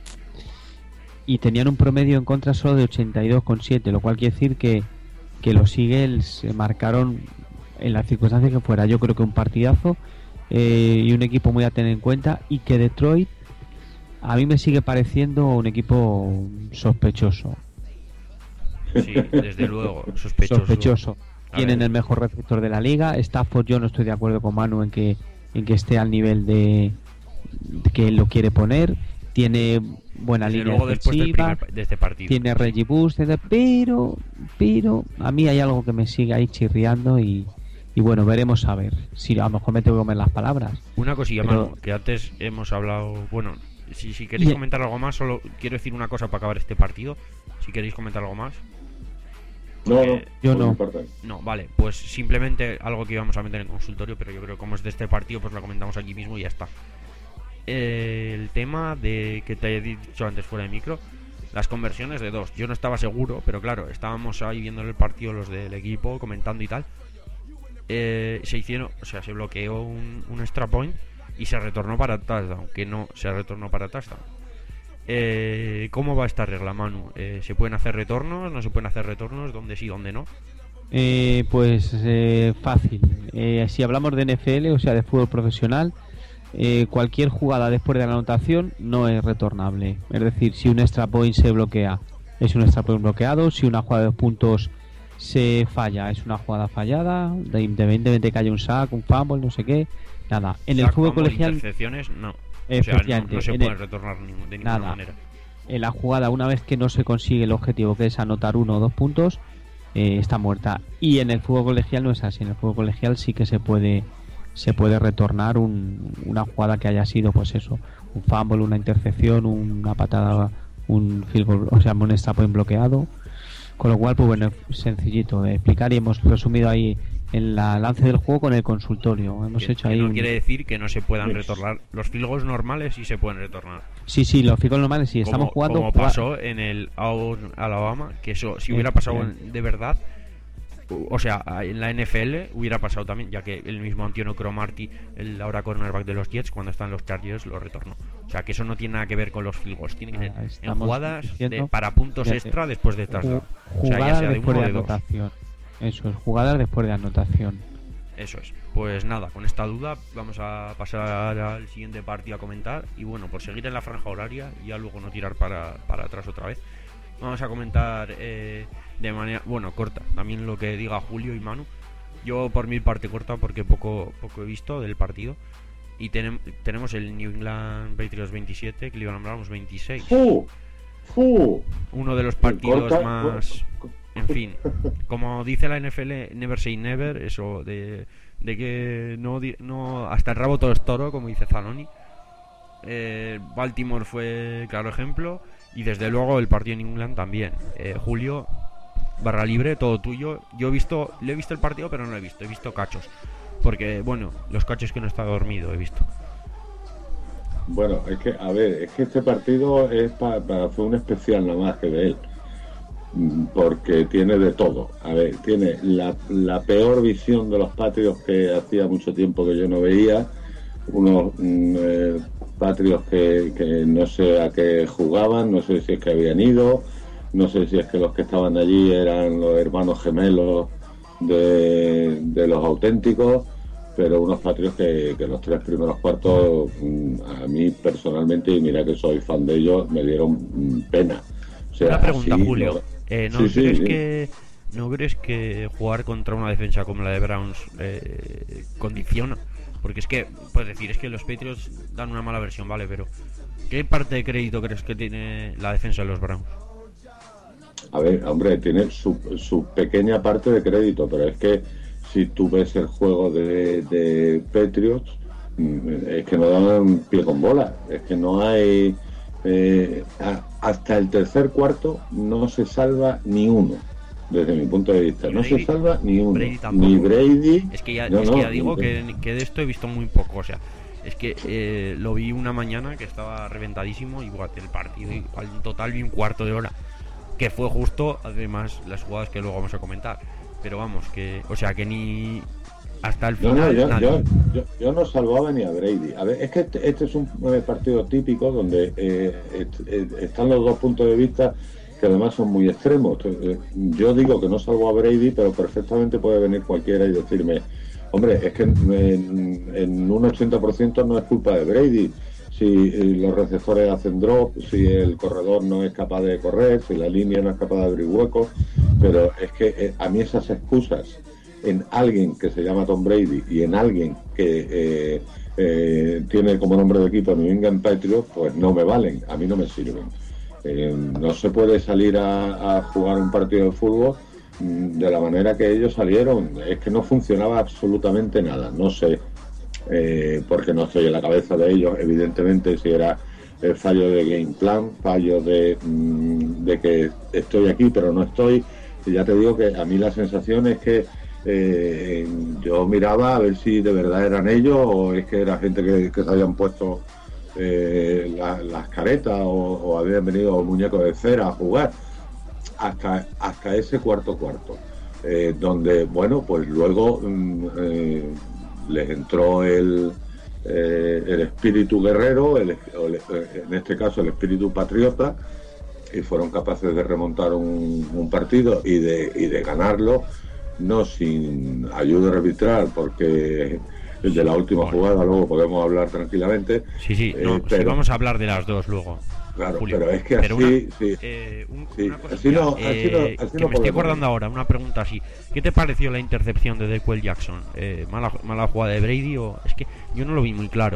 y tenían un promedio en contra solo de ochenta y dos coma siete, lo cual quiere decir que, que los Eagles marcaron en las circunstancias que fuera. Yo creo que un partidazo eh, y un equipo muy a tener en cuenta, y que Detroit a mí me sigue pareciendo un equipo sospechoso. Sí, desde luego, sospechoso. Sospechoso. Tienen el mejor receptor de la liga. Stafford, yo no estoy de acuerdo con Manu en que en que esté al nivel de que él lo quiere poner. Tiene buena desde línea luego defensiva, después del primer, de este partido, tiene Reggie Bush, pero pero a mí hay algo que me sigue ahí chirriando, y, y bueno, veremos a ver si a lo mejor me tengo que comer las palabras. Una cosilla, pero... Manu, que antes hemos hablado, bueno, si, si queréis y... comentar algo más, solo quiero decir una cosa para acabar este partido, si queréis comentar algo más. No, no, yo no. No, vale, pues simplemente algo que íbamos a meter en consultorio, pero yo creo que como es de este partido, pues lo comentamos aquí mismo y ya está. Eh, el tema de que te he dicho antes fuera de micro, las conversiones de dos. Yo no estaba seguro, pero claro, estábamos ahí viendo el partido los del equipo, comentando y tal. Eh, se hicieron, o sea, se bloqueó un, un extra point y se retornó para touchdown, que no se retornó para touchdown. Eh, ¿Cómo va esta regla, Manu? Eh, ¿Se pueden hacer retornos? ¿No se pueden hacer retornos? ¿Dónde sí, dónde no? Eh, pues eh, fácil. Eh, si hablamos de N F L, o sea, de fútbol profesional, eh, cualquier jugada después de la anotación no es retornable. Es decir, si un extra point se bloquea, es un extra point bloqueado. Si una jugada de dos puntos se falla, es una jugada fallada. Independientemente que haya un sack, un fumble, no sé qué. Nada. En el fútbol colegial. Intercepciones, no. O sea, no, no se puede el... retornar ni, de ninguna Nada. manera. En la jugada, una vez que no se consigue el objetivo, que es anotar uno o dos puntos, eh, está muerta. Y en el fútbol colegial no es así. En el fútbol colegial sí que se puede se puede retornar un, una jugada que haya sido, pues eso, un fumble, una intercepción, una patada, un field goal, o sea, un extra point bloqueado. Con lo cual, pues bueno, sencillito de explicar, y hemos resumido ahí en la lance del juego con el consultorio. Hemos que, hecho que ahí no un... quiere decir que no se puedan retornar. Los field goals normales sí se pueden retornar. Sí, sí, los field goals normales sí. Estamos como, jugando... Como pasó en el Auburn, Alabama, que eso, si hubiera pasado en, de verdad, o sea, en la N F L hubiera pasado también, ya que el mismo Antonio Cromartie, el ahora cornerback de los Jets, cuando están los Chargers, lo retornó. O sea, que eso no tiene nada que ver con los field goals. Tiene que ser ah, en jugadas de, para puntos fíjate, extra después de touchdown. O sea, ya sea de uno o de anotación. Eso es, jugadas después de anotación. Eso es. Pues nada, con esta duda vamos a pasar al siguiente partido a comentar. Y bueno, por seguir en la franja horaria y ya luego no tirar para, para atrás otra vez, vamos a comentar eh, de manera, bueno, corta, también lo que diga Julio y Manu. Yo por mi parte corta porque poco poco he visto del partido. Y tenem, tenemos el New England Patriots veintisiete, Cleveland Browns veintiséis. ¡Uh! ¡Uh! Uno de los partidos corta, más... En fin, como dice la N F L, never say never, eso de, de que no, no hasta el rabo todo es toro, como dice Zanoni. Eh, Baltimore fue claro ejemplo, y desde luego el partido en England también. Eh, Julio, barra libre, todo tuyo. Yo he visto, le he visto el partido, pero no lo he visto, he visto cachos. Porque, bueno, los cachos que no está dormido he visto. Bueno, es que, a ver, es que este partido es pa, pa, fue un especial nada más que de él. Porque tiene de todo. A ver, tiene la, la peor visión de los Patriots que hacía mucho tiempo que yo no veía. Unos eh, Patriots que, que no sé a qué jugaban, no sé si es que habían ido, no sé si es que los que estaban allí eran los hermanos gemelos de, de los auténticos, pero unos Patriots que, que los tres primeros cuartos, a mí personalmente, y mira que soy fan de ellos, me dieron pena. O sea, una pregunta, así, Julio. No, Eh, ¿no, sí, crees sí, que, ¿No crees que jugar contra una defensa como la de Browns eh, condiciona? Porque es que, puedes decir, es que los Patriots dan una mala versión, ¿vale? Pero ¿qué parte de crédito crees que tiene la defensa de los Browns? A ver, hombre, tiene su, su pequeña parte de crédito, pero es que si tú ves el juego de, de Patriots, es que no dan pie con bola, es que no hay... Eh, hasta el tercer cuarto no se salva ni uno, desde mi punto de vista. No se salva ni uno. Brady ni Brady. Es que ya, no, es no, que ya digo no, que, que de esto he visto muy poco. O sea, es que eh, lo vi una mañana que estaba reventadísimo. Igual el partido, igual en total vi un cuarto de hora. Que fue justo, además, las jugadas que luego vamos a comentar. Pero vamos, que, o sea, que ni. Hasta el final. No, no, yo, yo, yo, yo no salvaba ni a Brady. A ver, es que este, este es un partido típico donde eh, est, están los dos puntos de vista que además son muy extremos. Yo digo que no salvo a Brady, pero perfectamente puede venir cualquiera y decirme, hombre, es que en, en un ochenta por ciento no es culpa de Brady. Si los receptores hacen drop, si el corredor no es capaz de correr, si la línea no es capaz de abrir huecos, pero es que eh, a mí esas excusas en alguien que se llama Tom Brady y en alguien que eh, eh, tiene como nombre de equipo New England Patriots, pues no me valen, a mí no me sirven. Eh, no se puede salir a, a jugar un partido de fútbol mmm, de la manera que ellos salieron. Es que no funcionaba absolutamente nada. No sé, eh, porque no estoy en la cabeza de ellos, evidentemente, si era el fallo de game plan, fallo de, mmm, de que estoy aquí pero no estoy. Y ya te digo que a mí la sensación es que Eh, yo miraba a ver si de verdad eran ellos o es que era gente que, que se habían puesto eh, la, las caretas o, o habían venido muñecos de cera a jugar hasta, hasta ese cuarto cuarto eh, donde bueno pues luego eh, les entró el, eh, el espíritu guerrero, el, el, en este caso el espíritu patriota, y fueron capaces de remontar un, un partido y de, y de ganarlo, no sin ayuda arbitral, porque el de la última jugada luego podemos hablar tranquilamente. Sí, sí, no, eh, pero, sí, vamos a hablar de las dos luego. Claro, Julio. Pero es que pero así, una, sí, eh, un, sí, una cosa así no, eh, así no, así que no me podemos. estoy acordando ahora, una pregunta así. ¿Qué te pareció la intercepción de Dequel Jackson? Eh, mala, mala jugada de Brady o es que yo no lo vi muy claro.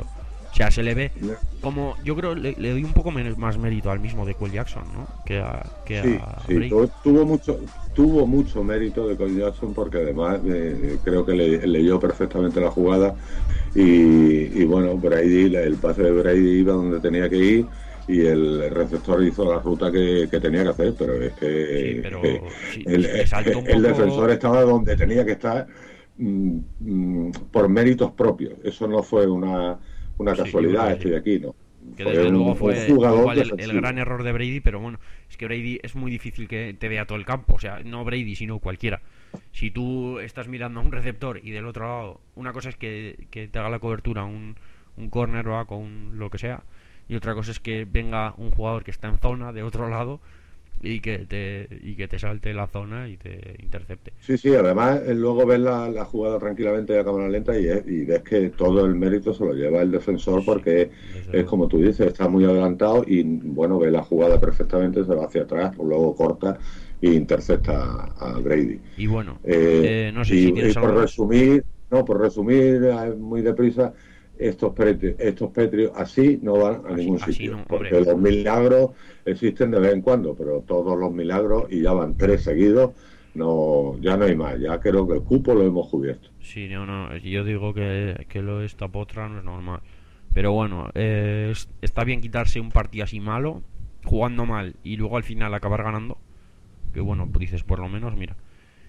O sea, se le ve como, yo creo, le, le doy un poco menos, más mérito al mismo de Cole Jackson, ¿no? Que a, que sí, a sí, Brady. tuvo, tuvo mucho tuvo mucho mérito de Cole Jackson porque además eh, creo que le, leyó perfectamente la jugada y, y bueno, Brady, el pase de Brady iba donde tenía que ir y el receptor hizo la ruta que, que tenía que hacer, pero es que, Sí, pero que sí, el, le saltó un el poco... defensor estaba donde tenía que estar mm, mm, por méritos propios. Eso no fue una, una Sí, casualidad, sí. estoy aquí, ¿no? Que Fue desde un, luego un fue jugador igual el, el defensivo. gran error de Brady, pero bueno, es que Brady es muy difícil que te vea todo el campo, o sea, no Brady, sino cualquiera. Si tú estás mirando a un receptor y del otro lado, una cosa es que, que te haga la cobertura un, un cornerback o un lo que sea, y otra cosa es que venga un jugador que está en zona de otro lado y que te y que te salte la zona y te intercepte. Sí, sí, además eh, luego ves la, la jugada tranquilamente a cámara lenta y, es- y ves que todo el mérito se lo lleva el defensor Sí, porque desde es luego. como tú dices, está muy adelantado y bueno, ve la jugada perfectamente, se va hacia atrás, luego corta e intercepta a, a Brady. Y bueno, Eh, eh, no sé si y, y tienes por algo más. resumir, no, por resumir eh, muy deprisa, estos, petri- estos Petrios así no van a Así, ningún así sitio, no, hombre. porque los milagros existen de vez en cuando, pero todos los milagros, y ya van tres seguidos, no, ya no hay más, ya creo que el cupo lo hemos cubierto. Sí, no, no, yo digo que, que lo de esta potra no es normal. Pero bueno, eh, es- está bien quitarse un partido así malo, jugando mal y luego al final acabar ganando. Que bueno, pues dices, por lo menos, mira.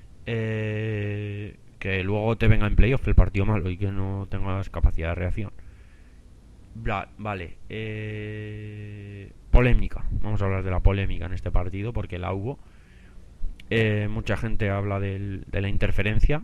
Eh, que luego te venga en playoff el partido malo y que no tengas capacidad de reacción. Bla- vale, eh, polémica. Vamos a hablar de la polémica en este partido porque la hubo. Eh, mucha gente habla del- de la interferencia.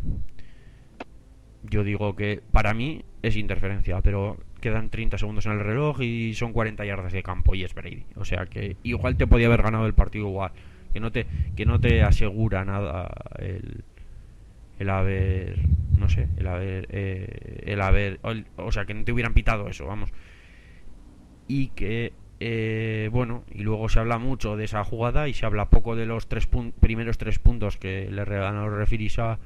Yo digo que para mí es interferencia, pero quedan treinta segundos en el reloj y son cuarenta yardas de campo y es Brady. O sea que igual te podía haber ganado el partido igual. Que no te, que no te asegura nada el, el haber, no sé, el haber, eh, el haber, o, el- o sea, que no te hubieran pitado eso, vamos. Y que, eh, bueno, y luego se habla mucho de esa jugada y se habla poco de los tres pun- primeros tres puntos que le regalan los referees a,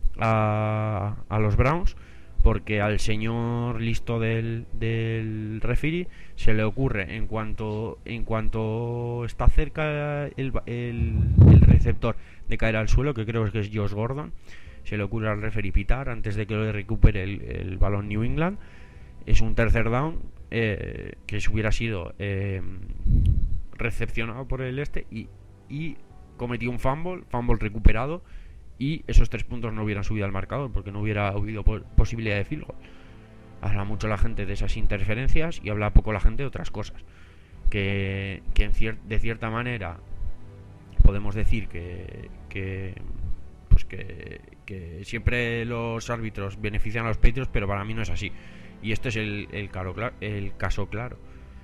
a, a los Browns, porque al señor listo del, del referee se le ocurre en cuanto en cuanto está cerca el, el, el receptor de caer al suelo, que creo que es Josh Gordon, se le ocurre al referee pitar antes de que lo recupere el, el balón New England. Es un tercer down, eh, que se hubiera sido eh, recepcionado por el este y, y cometió un fumble, fumble recuperado, y esos tres puntos no hubieran subido al marcador porque no hubiera habido po- posibilidad de field goal. Habla mucho la gente de esas interferencias y habla poco la gente de otras cosas. Que, que en cier- de cierta manera podemos decir que, que pues que, que siempre los árbitros benefician a los Patriots, pero para mí no es así. Y este es el, el, caro, el caso claro.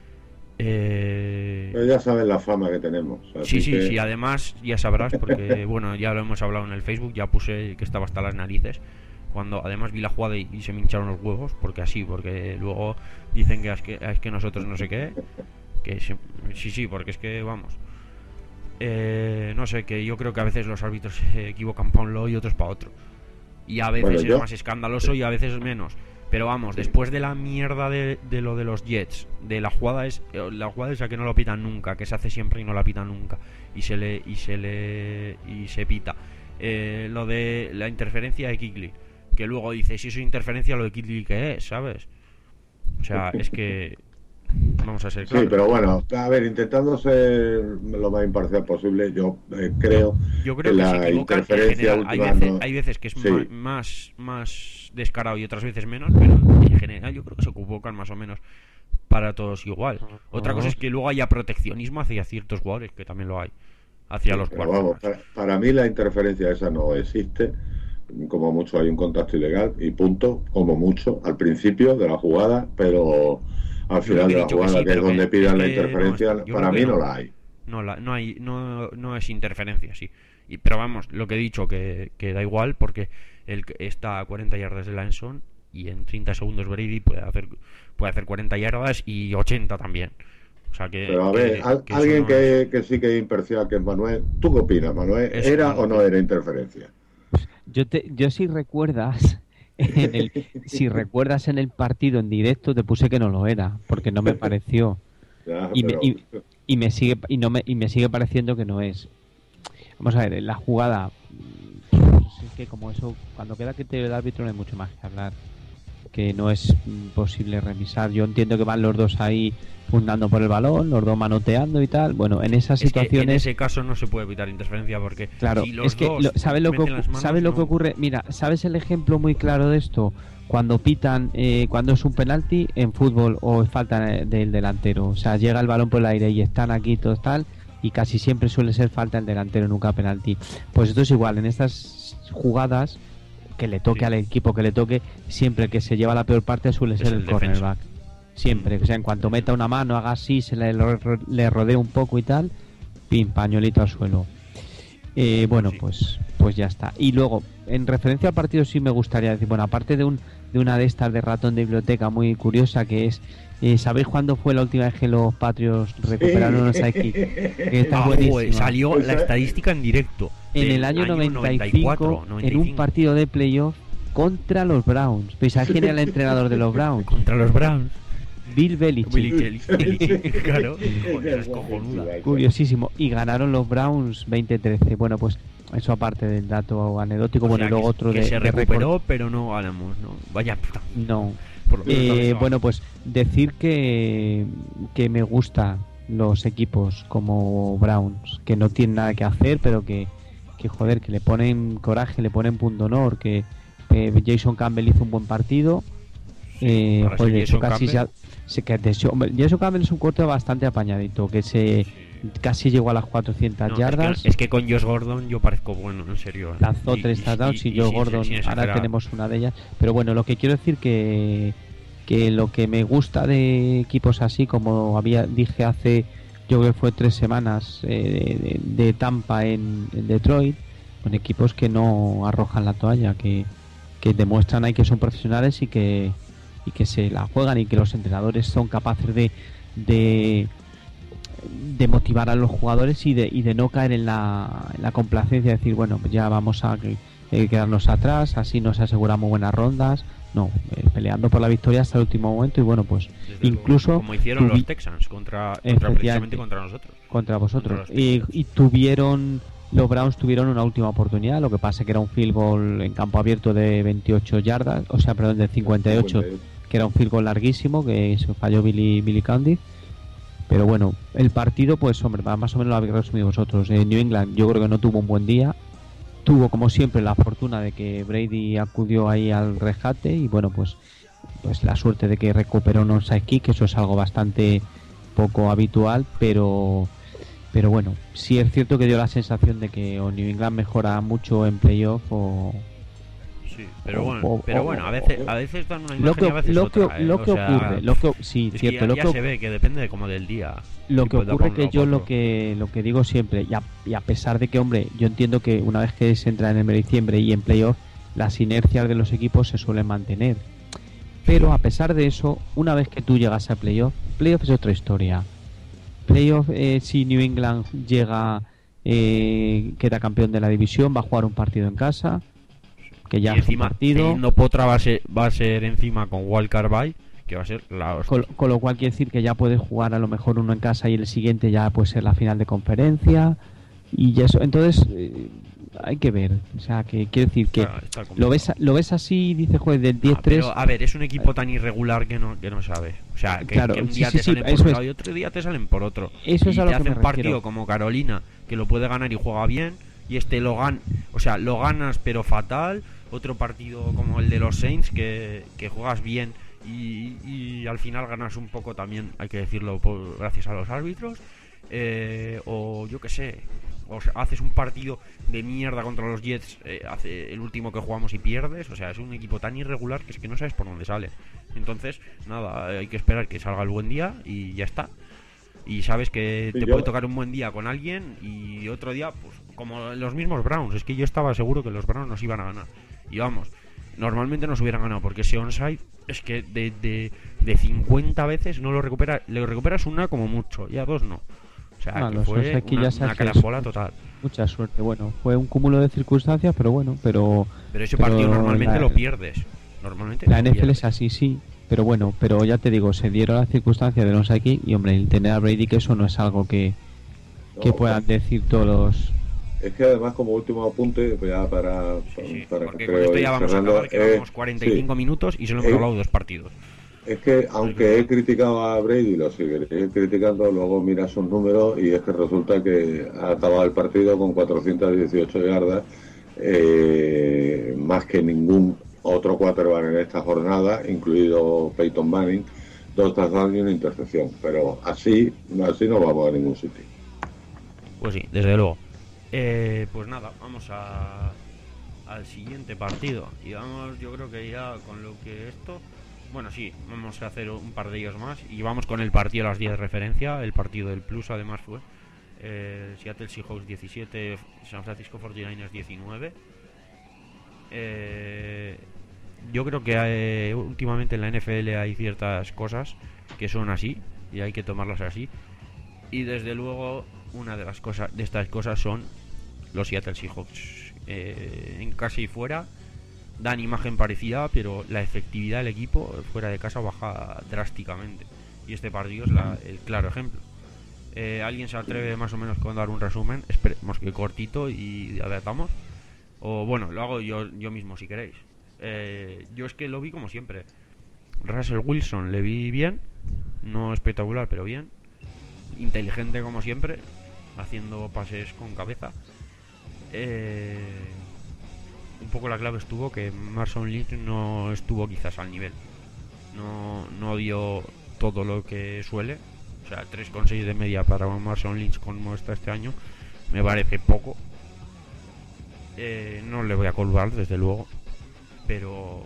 Eh... Pero ya saben la fama que tenemos. Sí, sí, que... sí, además ya sabrás, porque bueno, ya lo hemos hablado en el Facebook, ya puse que estaba hasta las narices. Cuando además vi la jugada y, y se me hincharon los huevos, porque así, porque luego dicen que es que, es que nosotros no sé qué. Que se, sí, sí, porque es que vamos. Eh, no sé, que yo creo que a veces los árbitros se equivocan para un lado y otros para otro. Y a veces bueno, yo... es más escandaloso y a veces menos. Pero vamos, después de la mierda de, de lo de los Jets, de la jugada es la jugada esa que no lo pitan nunca, que se hace siempre y no la pitan nunca, y se le y se le y se pita. Eh, lo de la interferencia de Kuechly, que luego dice, si eso es interferencia, lo de Kuechly ¿qué es? ¿Sabes? O sea, es que vamos a ser claros. Sí, pero bueno, a ver, intentando ser lo más imparcial posible, yo eh, creo, yo, yo creo que, que la se equivocan interferencia en general. Hay última veces, no... hay veces que es sí. más, más más descarado y otras veces menos, pero en general yo creo que se equivocan más o menos para todos igual. Otra cosa es que luego haya proteccionismo hacia ciertos jugadores, que también lo hay, hacia sí, los pero cuartos. Vamos, para, para mí la interferencia esa no existe. Como mucho hay un contacto ilegal y punto, como mucho al principio de la jugada, pero al final de la jugada, que, sí, que es donde que, pidan es la interferencia, no, para mí no. no la hay. No, la, no hay, no, no es interferencia, sí. Y, pero vamos, lo que he dicho, que, que da igual, porque él está a cuarenta yardas de la endzone y en treinta segundos Brady puede hacer puede hacer cuarenta yardas y ochenta también. O sea que, pero a ver, que, al, que alguien no que, es... que sí que es imparcial, que es Manuel, ¿tú qué opinas, Manuel? Eso, ¿Era no, o no era interferencia? Yo, te, yo si recuerdas, en el, si recuerdas en el partido en directo te puse que no lo era, porque no me pareció. Ya, y, pero... me, y, y me sigue y no me y me sigue pareciendo que no es. Vamos a ver, en la jugada es que como eso, cuando queda que te el árbitro no hay mucho más que hablar, que no es posible revisar. Yo entiendo que van los dos ahí pugnando por el balón, los dos manoteando y tal. Bueno, en esas es situaciones que en ese caso no se puede evitar interferencia porque claro, si los es que dos lo, ¿sabes lo que meten las manos, sabes lo no. que ocurre? Mira, ¿sabes el ejemplo muy claro de esto? Cuando pitan eh, cuando es un penalti en fútbol o falta del delantero, o sea, llega el balón por el aire y están aquí todos tal, y casi siempre suele ser falta el delantero, nunca penalti. Pues esto es igual, en estas jugadas que le toque sí. al equipo que le toque, siempre que se lleva la peor parte suele ser es el, el cornerback. Siempre, o sea, en cuanto meta una mano, haga así, se le, le rodea un poco y tal, pim, pañuelito al suelo. Eh, bueno, sí. pues pues ya está. Y luego, en referencia al partido sí me gustaría decir, bueno, aparte de un de una de estas de ratón de biblioteca muy curiosa que es, eh, ¿sabéis cuándo fue la última vez que los Patriots recuperaron los sidekick? Que está ah, joder, salió la estadística en directo. En el año, año noventa y cinco, noventa y cinco, en un partido de playoff contra los Browns. ¿Pensáis quién era el entrenador de los Browns? Contra los Browns. Bill Belichick. Claro, joder, es cojonuda. Curiosísimo. Y ganaron los Browns veinte trece. Bueno, pues eso aparte del dato anecdótico. O sea, bueno, y luego que, otro que de se recuperó, de pero no ganamos, ¿no? Vaya puta. No. Eh, bueno, pues decir que, que me gustan los equipos como Browns, que no tienen nada que hacer, pero que, que joder, que le ponen coraje, le ponen punto honor, que eh, Jason Campbell hizo un buen partido. Eh, joder, eso casi ya, se, que de, hombre, Jason Campbell es un corte bastante apañadito, que se casi llegó a las cuatrocientas no, yardas. Es que, es que con Josh Gordon yo parezco bueno, en serio. Lanzó y, tres touchdowns y, y, y Josh Gordon, sin, sin ahora tenemos una de ellas. Pero bueno, lo que quiero decir que que lo que me gusta de equipos así, como había dije hace, yo creo que fue tres semanas, eh, de, de Tampa en, en Detroit, con equipos que no arrojan la toalla, que, que demuestran ahí que son profesionales y que y que se la juegan y que los entrenadores son capaces de de, de motivar a los jugadores y de y de no caer en la, en la complacencia de decir, bueno, ya vamos a eh, quedarnos atrás, así nos aseguramos buenas rondas. No, eh, peleando por la victoria hasta el último momento y bueno, pues desde incluso luego, como hicieron tuvi- los Texans contra, contra precisamente contra nosotros, contra vosotros contra y, y tuvieron los Browns tuvieron una última oportunidad, lo que pasa que era un field goal en campo abierto de veintiocho yardas, o sea, perdón, de cincuenta y ocho, que era un field goal larguísimo que eso falló Billy Billy Candy. Pero bueno, el partido, pues hombre, más o menos lo habéis resumido vosotros. En New England yo creo que no tuvo un buen día. Tuvo como siempre la fortuna de que Brady acudió ahí al rescate y bueno, pues pues la suerte de que recuperó un onside kick, que eso es algo bastante poco habitual, pero pero bueno, sí es cierto que dio la sensación de que o New England mejora mucho en playoff o sí, pero bueno, o, pero o, bueno, a veces a veces dan una imagen lo que, y a veces lo otra, que, lo ¿eh? que o sea, ocurre, lo que sí, cierto, que ya, lo ya que se ve que depende de como del día. Lo que ocurre que yo lo que lo que digo siempre, y a, y a pesar de que, hombre, yo entiendo que una vez que se entra en el mes de diciembre y en playoff, las inercias de los equipos se suelen mantener. Pero a pesar de eso, una vez que tú llegas a playoff, playoff es otra historia. Playoff, eh, si New England llega, eh, queda campeón de la división, va a jugar un partido en casa, que ya y es encima, un partido. Teniendo Potra va a ser, va a ser encima con Wildcard Bye, que va a ser la hostia. Con, con lo cual quiere decir que ya puedes jugar a lo mejor uno en casa y el siguiente ya puede ser la final de conferencia y ya eso, entonces eh, hay que ver, o sea, que quiere decir que claro, lo ves lo ves así y dices, joder, del diez tres, no, pero a ver, es un equipo tan irregular que no que no sabe, o sea, que, claro, que un sí, día sí, te sí, salen por un lado es. y otro día te salen por otro. Eso y es a te lo que hacen me partido refiero. Como Carolina, que lo puede ganar y juega bien, y este lo gan, o sea, lo ganas pero fatal. Otro partido como el de los Saints que, que juegas bien y, y al final ganas un poco también, hay que decirlo, por, gracias a los árbitros, eh, o yo que sé, o sea, haces un partido de mierda contra los Jets, eh, hace el último que jugamos y pierdes, o sea, es un equipo tan irregular que es que no sabes por dónde sale. Entonces, nada, hay que esperar que salga el buen día y ya está. Y sabes que te puede tocar un buen día con alguien y otro día, pues como los mismos Browns, es que yo estaba seguro que los Browns nos iban a ganar. Y vamos, normalmente nos hubieran ganado porque ese onside es que de, de, de cincuenta veces no lo recupera, le recuperas una como mucho, y a dos no. O sea, no, que fue una, una carambola total. Mucha suerte, bueno, fue un cúmulo de circunstancias, pero bueno, pero... Pero ese partido pero normalmente la... lo pierdes. Normalmente La no N F L pierde. es así, sí, pero bueno, pero ya te digo, se dieron las circunstancias de no sé aquí y hombre, el tener a Brady, que eso no es algo que, que No, puedan decir todos los... es que además como último apunte, pues ya para, Sí, sí, para porque con creo esto ir ya vamos a cerrando, acabar, que eh, vamos cuarenta y sí, cinco minutos y solo hemos eh, hablado de dos partidos. es que Así aunque que he nada. criticado a Brady, lo seguiré criticando, luego mira sus números y es que resulta que ha acabado el partido con cuatrocientas dieciocho yardas, eh, más que ningún otro quarterback en esta jornada, incluido Peyton Manning, dos touchdowns y una intercepción. Pero así, así no vamos a ningún sitio. Pues sí, desde luego. Eh, pues nada, vamos a, al siguiente partido. Y vamos, yo creo que ya con lo que esto... Bueno, sí, vamos a hacer un par de ellos más. Y vamos con el partido a las diez de referencia. El partido del Plus además fue eh, Seattle Seahawks diecisiete, San Francisco cuarenta y nueve ers diecinueve. Eh, yo creo que eh, últimamente en la N F L hay ciertas cosas que son así y hay que tomarlas así. Y desde luego una de las cosas de estas cosas son los Seattle Seahawks. Eh, en casa y fuera dan imagen parecida, pero la efectividad del equipo fuera de casa baja drásticamente. Y este partido es la, el claro ejemplo. Eh, ¿Alguien se atreve más o menos con dar un resumen? Esperemos que cortito y adaptamos. O bueno, lo hago yo, yo mismo si queréis. Eh, yo es que lo vi como siempre. Russell Wilson le vi bien. No espectacular, pero bien. Inteligente como siempre, haciendo pases con cabeza. Eh, un poco la clave estuvo que Marshawn Lynch no estuvo quizás al nivel. No, no dio todo lo que suele. O sea, tres coma seis de media para Marshawn Lynch como está este año me parece poco. Eh, no le voy a colgar, desde luego. Pero...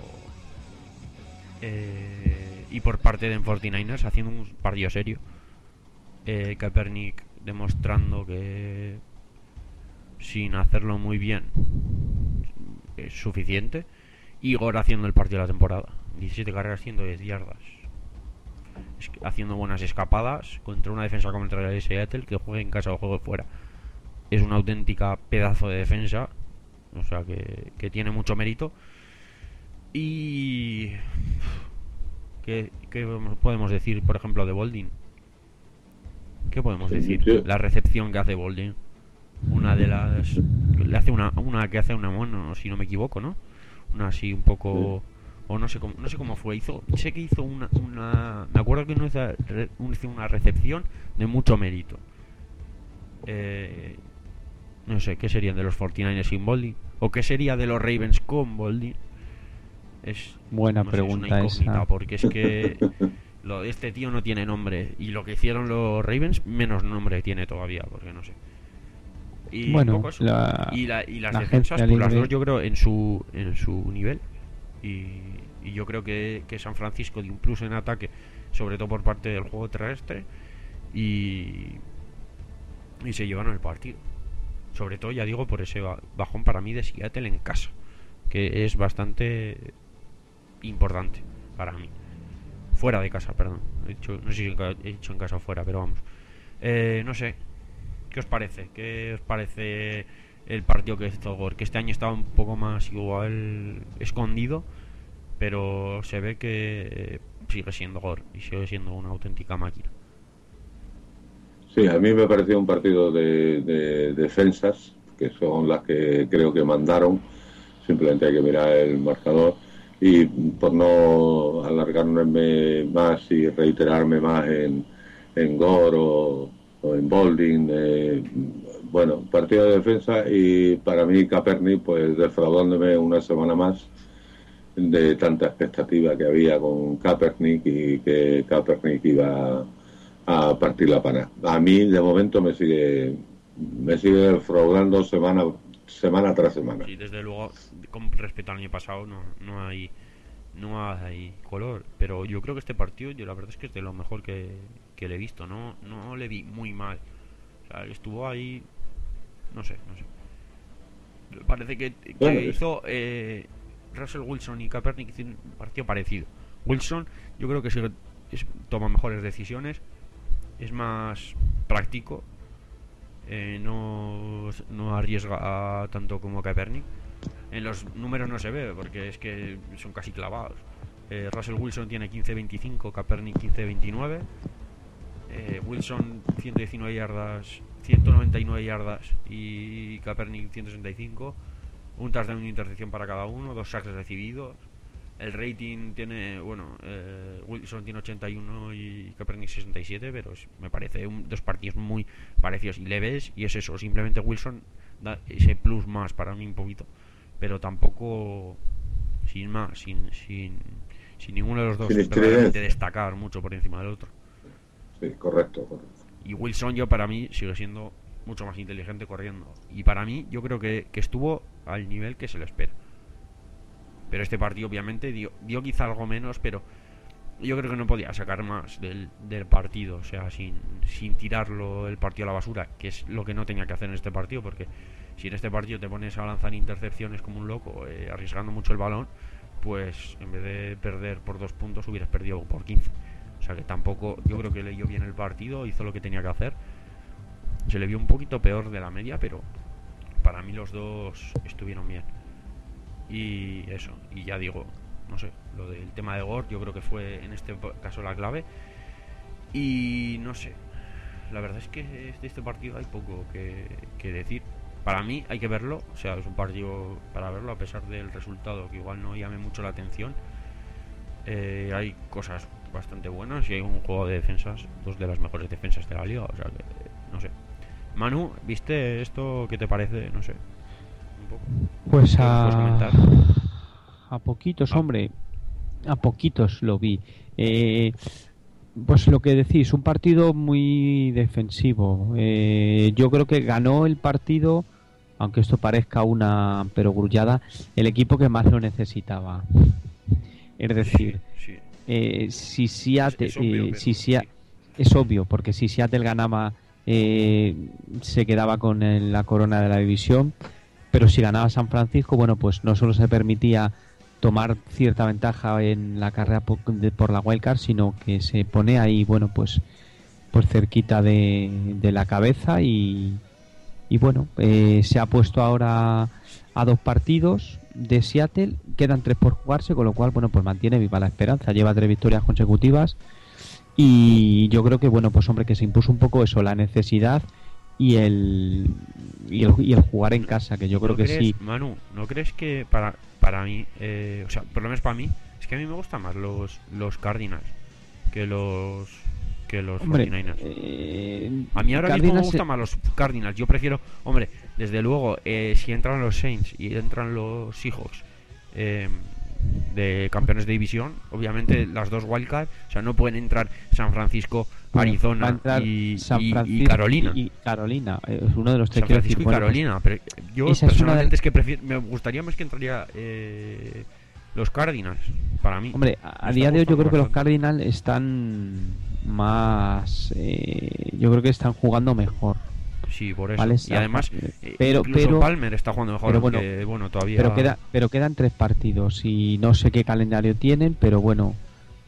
Eh, y por parte de cuarenta y nueve ers haciendo un partido serio. Eh, Kaepernick demostrando que sin hacerlo muy bien es suficiente. Y Gore haciendo el partido de la temporada, diecisiete carreras, ciento diez yardas, es que haciendo buenas escapadas contra una defensa como el de Seattle, que juegue en casa o juegue fuera. Es una auténtica pedazo de defensa, o sea que, que tiene mucho mérito. Y ¿qué, qué podemos decir, por ejemplo, de Boldin? ¿Qué podemos decir? Sí. La recepción que hace Boldin, una de las, le hace una, una que hace una mono, si no me equivoco, ¿no? Una así un poco, sí. O no sé cómo, no sé cómo fue. Hizo, sé que hizo una, una, me acuerdo que no hizo, hizo una recepción de mucho mérito. Eh, no sé, ¿qué serían de los cuarenta y nueve ers sin Boldin? ¿O qué sería de los Ravens con Boldin? Es buena no pregunta sé, es una esa. Porque es que lo de este tío no tiene nombre. Y lo que hicieron los Ravens, menos nombre tiene todavía, porque no sé. Y bueno, un poco eso. La, y, la, y las la defensas, pues las libre. dos yo creo en su en su nivel. Y, y yo creo que, que San Francisco dio un plus en ataque, sobre todo por parte del juego terrestre. Y, y se llevaron el partido. Sobre todo, ya digo, por ese bajón para mí de Seattle en casa, que es bastante importante para mí. Fuera de casa, perdón. He dicho, no sé si he dicho en casa o fuera, pero vamos. Eh, no sé. ¿Qué os parece? ¿Qué os parece el partido que hizo Gore? Que este año estaba un poco más igual escondido, pero se ve que sigue siendo Gore y sigue siendo una auténtica máquina. Sí, a mí me pareció un partido de, de defensas, que son las que creo que mandaron. Simplemente hay que mirar el marcador. Y por no alargarme más y reiterarme más en, en Gore o, o en Boldin, eh, bueno, partido de defensa, y para mí Kaepernick pues defraudándome una semana más de tanta expectativa que había con Kaepernick y que Kaepernick iba a partir la pana. A mí de momento me sigue me sigue defraudando semana semana tras semana. Sí, desde luego, con respecto al año pasado no, no hay no hay color, pero yo creo que este partido, yo la verdad es que es de lo mejor que, que le he visto. No no le vi muy mal, o sea, estuvo ahí, no sé, no sé. Parece que, que bueno, hizo eh, Russell Wilson y Kaepernick hicieron un partido parecido. Wilson, yo creo que sí, es, toma mejores decisiones, es más práctico, eh, no, no arriesga tanto como Kaepernick. En los números no se ve, porque es que son casi clavados. Eh, Russell Wilson tiene quince veinticinco, Kaepernick quince veintinueve. Eh, Wilson ciento diecinueve yardas, ciento noventa y nueve yardas y Kaepernick ciento sesenta y cinco. Un touchdown y una intercepción para cada uno, dos sacks recibidos. El rating tiene, bueno, eh, Wilson tiene ochenta y uno y Kaepernick sesenta y siete, pero es, me parece un, dos partidos muy parecidos y leves, y es eso, simplemente Wilson da ese plus más para mí un poquito, pero tampoco sin más, sin sin, sin ninguno de los dos realmente destacar mucho por encima del otro. Sí, correcto, correcto. Y Wilson, yo para mí sigue siendo mucho más inteligente corriendo, y para mí yo creo que, que estuvo al nivel que se le espera. Pero este partido obviamente dio, dio quizá algo menos, pero yo creo que no podía sacar más del, del partido, o sea, sin, sin tirarlo el partido a la basura, que es lo que no tenía que hacer en este partido, porque si en este partido te pones a lanzar intercepciones como un loco, eh, arriesgando mucho el balón, pues en vez de perder por dos puntos hubieras perdido por quince. O sea que tampoco, yo creo que leyó bien el partido, hizo lo que tenía que hacer. Se le vio un poquito peor de la media, pero para mí los dos estuvieron bien. Y eso, y ya digo, no sé, lo del tema de Gore yo creo que fue en este caso la clave. Y no sé, la verdad es que de este partido hay poco que, que decir. Para mí hay que verlo, o sea, es un partido para verlo a pesar del resultado que igual no llame mucho la atención. Eh, hay cosas bastante buenas y hay un juego de defensas, dos de las mejores defensas de la liga, o sea que no sé. Manu, ¿viste esto? ¿Qué te parece? No sé. Pues a, a poquitos, ah. hombre, a poquitos lo vi. Eh, pues lo que decís, un partido muy defensivo. Eh, yo creo que ganó el partido, aunque esto parezca una perogrullada, el equipo que más lo necesitaba. Es decir, sí, sí. Eh, si Seattle, es, es obvio, eh, si Seattle, sí. es obvio, porque si Seattle ganaba, eh, se quedaba con el, la corona de la división. Pero si ganaba San Francisco, bueno, pues no solo se permitía tomar cierta ventaja en la carrera por, de, por la wildcard, sino que se pone ahí, bueno, pues pues cerquita de, de la cabeza y, y bueno, eh, se ha puesto ahora a dos partidos de Seattle, quedan tres por jugarse, con lo cual, bueno, pues mantiene viva la esperanza, lleva tres victorias consecutivas y yo creo que, bueno, pues hombre, que se impuso un poco eso, la necesidad y el y el, y el jugar en casa, que yo creo que crees, sí. Manu, ¿no crees que para para mí, eh, o sea, por lo menos para mí, es que a mí me gustan más los los Cardinals que los que los hombre, cuarenta y nueve ers? Eh, a mí ahora Cardinals mismo me gustan más los Cardinals. Yo prefiero, hombre, desde luego, eh, si entran los Saints y entran los Seahawks eh, de campeones de división, obviamente las dos wildcards, o sea, no pueden entrar San Francisco, Arizona y, San y, Francisco y Carolina. Y Carolina, es uno de los tres. San Francisco decir, y Carolina, bueno, pues, pero yo esa personalmente es, de... es que prefiero, me gustaría más que entraría eh, los Cardinals, para mí. Hombre, a, a día de hoy yo creo bastante. que los Cardinals están más, eh, yo creo que están jugando mejor. Sí, por eso. ¿Vale? Y además, pero, incluso pero, Palmer está jugando mejor, pero bueno, aunque, bueno, todavía. Pero, queda, pero quedan tres partidos y no sé qué calendario tienen, pero bueno,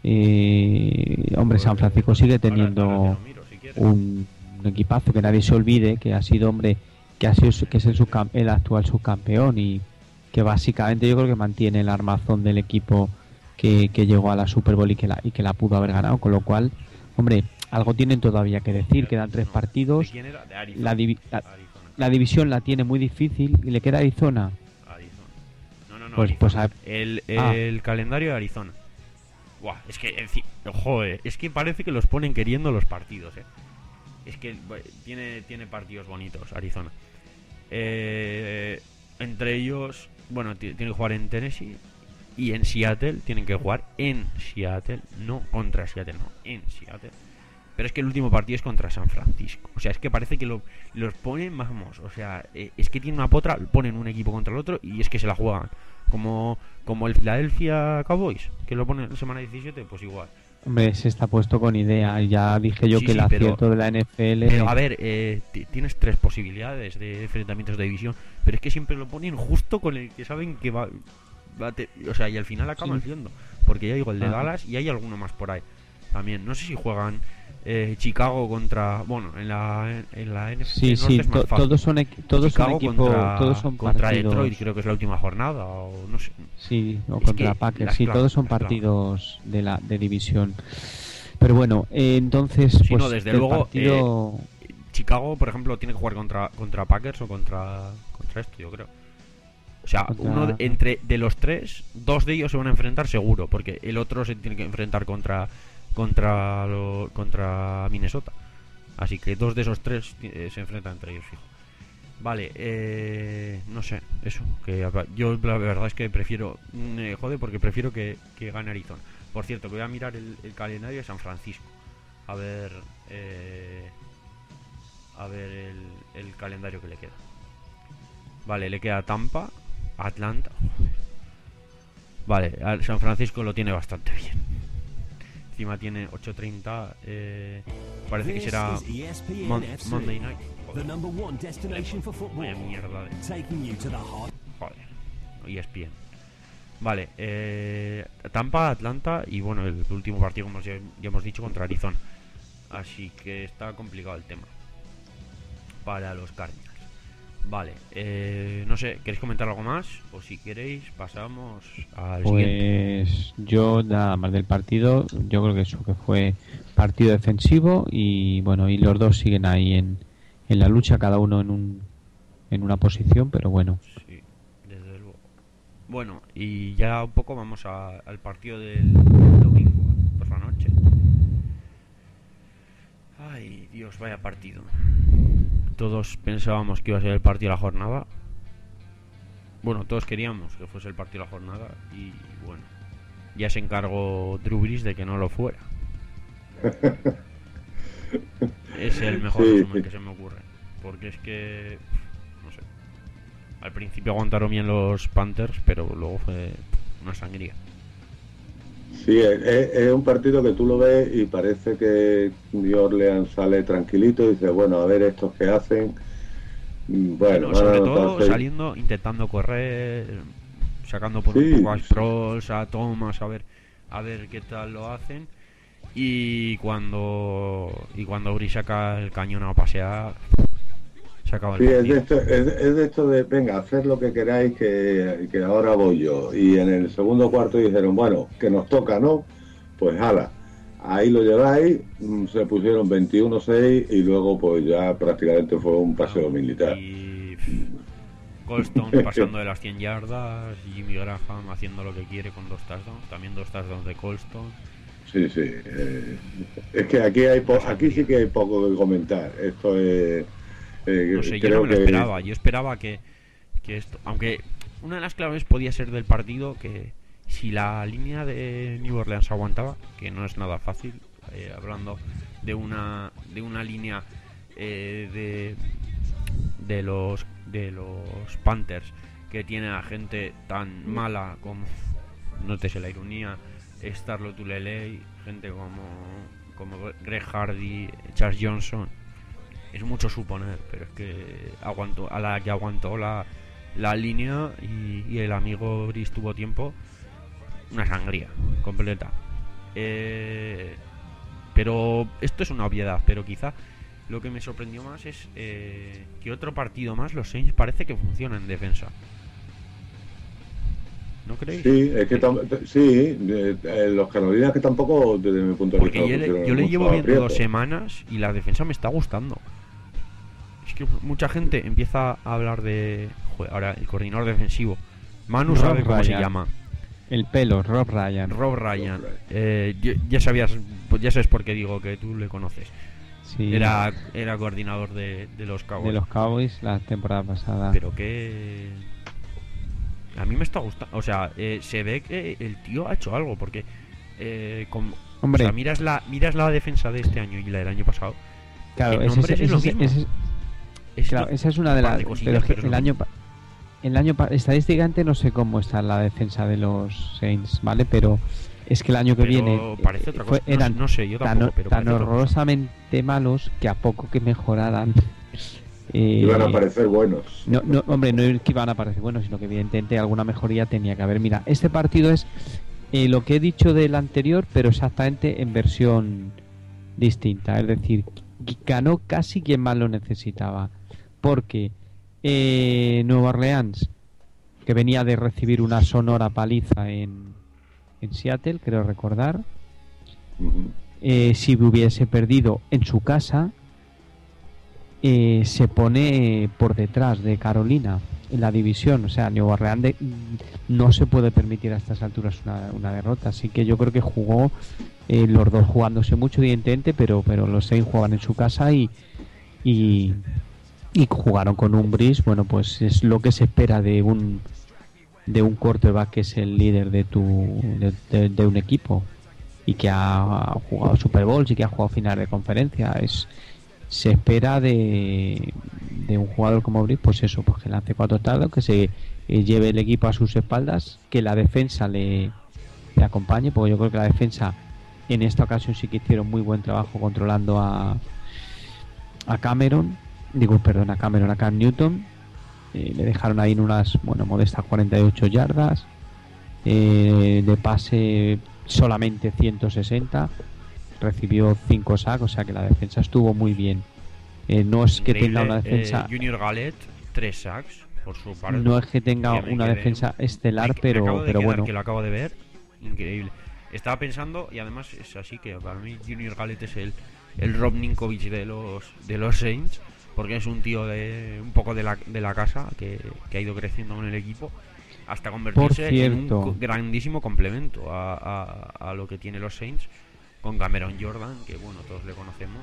eh, hombre, San Francisco sigue teniendo ahora, ahora miro, si un, un equipazo, que nadie se olvide que ha sido, hombre, que ha sido que es el, subcampe, el actual subcampeón y que básicamente yo creo que mantiene el armazón del equipo que, que llegó a la Super Bowl y que la, y que la pudo haber ganado, con lo cual, hombre, algo tienen todavía que decir, quedan tres partidos. ¿De quién era? De Arizona. La, divi la, la división la tiene muy difícil y le queda Arizona. Arizona. No, no, no. Pues, pues a... el, el ah. calendario de Arizona. Buah, es que, en fin, joder, es que parece que los ponen queriendo los partidos, eh. Es que tiene, tiene partidos bonitos Arizona. Eh, entre ellos, bueno, tienen que jugar en Tennessee y en Seattle. Tienen que jugar en Seattle, no contra Seattle, no, en Seattle. Pero es que el último partido es contra San Francisco. O sea, es que parece que lo, los ponen, vamos, o sea, eh, es que tienen una potra, ponen un equipo contra el otro y es que se la juegan. Como, como el Philadelphia Cowboys, que lo ponen en semana diecisiete, pues igual. Hombre, se está puesto con idea. Ya dije yo sí, que sí, el pero, acierto de la N F L... Pero a ver, eh, tienes tres posibilidades de enfrentamientos de división, pero es que siempre lo ponen justo con el que saben que va... va te, o sea, y al final acaban sí. siendo. Porque ya digo, el de ah. Dallas y hay alguno más por ahí también. No sé si juegan... eh, Chicago contra, bueno, en la en la N F C Sí, Norte sí, es más to- fácil. todos son, equ- todos son Chicago equipos, contra, todos son contra partidos. Detroit, creo que es la última jornada, o no sé. Sí, o Es contra que Packers, las sí, claves, todos son las claves. partidos de la de división. Pero bueno, eh, entonces, Sí, pues no, desde el luego, partido... Chicago, por ejemplo, tiene que jugar contra contra Packers o contra contra esto, yo creo. O sea, Contra- uno de, entre de los tres, dos de ellos se van a enfrentar seguro, porque el otro se tiene que enfrentar contra contra lo- contra Minnesota. Así que dos de esos tres eh, se enfrentan entre ellos, fijo. Vale, eh, no sé, eso. Que yo la verdad es que prefiero, me jode porque prefiero que, que gane Arizona. Por cierto, que voy a mirar el, el calendario de San Francisco. A ver, eh, a ver el, el calendario que le queda. Vale, le queda Tampa, Atlanta. Vale, a San Francisco lo tiene bastante bien. Encima tiene ocho treinta. Eh, parece que será Mon- Monday Night. The number one destination for football. Vaya mierda de... Taking you to the heart. Joder, E S P N. Vale, eh, Tampa, Atlanta y bueno, el último partido, como ya, ya hemos dicho, contra Arizona. Así que está complicado el tema para los Cardinals. Vale, eh, no sé, ¿queréis comentar algo más? O si queréis, pasamos al siguiente. Pues yo nada más del partido, yo creo que eso que fue partido defensivo y bueno, y los dos siguen ahí en, en la lucha, cada uno en un en una posición, pero bueno. Sí, desde luego. Bueno, y ya un poco vamos a- al partido del, del domingo por la noche. Ay, Dios, vaya partido. Todos pensábamos que iba a ser el partido de la jornada. Bueno, todos queríamos que fuese el partido de la jornada. Y bueno, ya se encargó Drew Brees de que no lo fuera. Es el mejor Sí, resumen sí. que se me ocurre. Porque es que, no sé, al principio aguantaron bien los Panthers, pero luego fue una sangría. Sí, es, es un partido que tú lo ves y parece que New Orleans sale tranquilito y dice, bueno, a ver estos que hacen. Mm, Bueno, Bueno, van a sobre todo anotarse. saliendo, intentando correr, sacando por Sí, un poco a sí. Sproles, a Thomas, a ver, a ver qué tal lo hacen. Y cuando y cuando Brees saca el cañón a pasear, se acaba el Sí, es partido. de, esto, es, es de esto de, venga, haced lo que queráis, que, que ahora voy yo. Y en el segundo cuarto dijeron, bueno, que nos toca, ¿no? Pues hala, ahí lo lleváis, mm, se pusieron veintiuno seis y luego pues ya prácticamente fue un paseo militar. Y pff, Colston pasando de las cien yardas, Jimmy Graham haciendo lo que quiere con dos touchdowns, también dos touchdowns de Colston. Sí, sí. eh, es que aquí hay po- aquí sí que hay poco que comentar. Esto es... eh, No sé, yo creo no me lo que- esperaba. Yo esperaba que, que esto. Aunque una de las claves podía ser del partido que si la línea de New Orleans aguantaba, que no es nada fácil, eh, hablando de una de una línea eh, de de los de los Panthers que tiene a gente tan mala como, no te sé la ironía, Starlo Tulele, gente como como Greg Hardy, Charles Johnson. Es mucho suponer, pero es que aguantó, a la que aguantó la, la línea y, y el amigo Brees tuvo tiempo, una sangría completa. Eh, pero esto es una obviedad, pero quizá lo que me sorprendió más es eh, que otro partido más, los Saints parece que funcionan en defensa. ¿No creéis? Sí, es que tam- sí, eh, eh, los Carolinas que tampoco, desde mi punto de Porque vista, yo le, pusieron yo le mucho llevo viendo aprieto. dos semanas y la defensa me está gustando. Es que mucha gente empieza a hablar de... Joder, ahora el coordinador defensivo. Manu Rob sabe cómo se Ryan. llama. El pelo, Rob Ryan. Rob Ryan. Ryan. Eh, yo- ya sabías, pues ya sabes por qué digo que tú le conoces. Sí, Era, era coordinador de, de los Cowboys. de los Cowboys la temporada pasada. Pero que... A mí me está gustando. O sea, eh, se ve que el tío ha hecho algo. Porque... Eh, con- Hombre. o sea, miras la, miras la defensa de este año y la del año pasado. Claro, en ese, nombres ese- es lo ese- mismo. ese- Es claro, lo- esa es una de un par las. cosillas, Pero es que pero es el lo año, mismo. pa- el año pa- estadísticamente no sé cómo está la defensa de los Saints, ¿vale? Pero es que el año que Pero viene parece eh, otra fue- cosa. No eran sé- no sé, yo tan, tampoco, pero tan parece otra cosa. horrorosamente malos que a poco que mejoraran. eh, Iban a parecer buenos. No, no, hombre, no es que iban a parecer buenos, sino que evidentemente alguna mejoría tenía que haber. Mira, este partido es eh, lo que he dicho del anterior, pero exactamente en versión distinta. Es decir, ganó casi quien más lo necesitaba. Porque eh, Nueva Orleans, que venía de recibir una sonora paliza en, en Seattle, creo recordar, Ujú. eh, si hubiese perdido en su casa, eh, se pone por detrás de Carolina en la división. O sea, Nueva Orleans de- no se puede permitir a estas alturas una, una derrota. Así que yo creo que jugó eh, los dos jugándose mucho, evidentemente, pero, pero los seis juegan en su casa y, y, y jugaron con un Breeze. Bueno, pues es lo que se espera de un de un quarterback que es el líder de tu de, de- de un equipo y que ha jugado Super Bowls y que ha jugado final de conferencia. Es se espera de, de un jugador como Breeze, pues eso, pues que lance cuatro touchdowns, que se eh, lleve el equipo a sus espaldas, que la defensa le, le acompañe, porque yo creo que la defensa en esta ocasión sí que hicieron muy buen trabajo controlando a a Cameron, digo, perdón, a Cameron, a Cam Newton. Eh, le dejaron ahí en unas, bueno, modestas cuarenta y ocho yardas, eh, de pase solamente ciento sesenta, recibió cinco sacks, o sea que la defensa estuvo muy bien. Eh, no es que Increíble, tenga una eh, defensa, Junior Gallet, tres sacks por su parte. no es que tenga Que me una quedé- defensa estelar, me- me pero, acabo de pero quedar bueno. que lo acabo de ver. Increíble. Estaba pensando, y además es así, que para mí Junior Gallet es el, el Rob Ninkovich de los de los Saints, porque es un tío de un poco de la, de la casa que, que ha ido creciendo en el equipo hasta convertirse en un cierto. co- grandísimo complemento a, a, a lo que tiene los Saints, con Cameron Jordan, que bueno, todos le conocemos.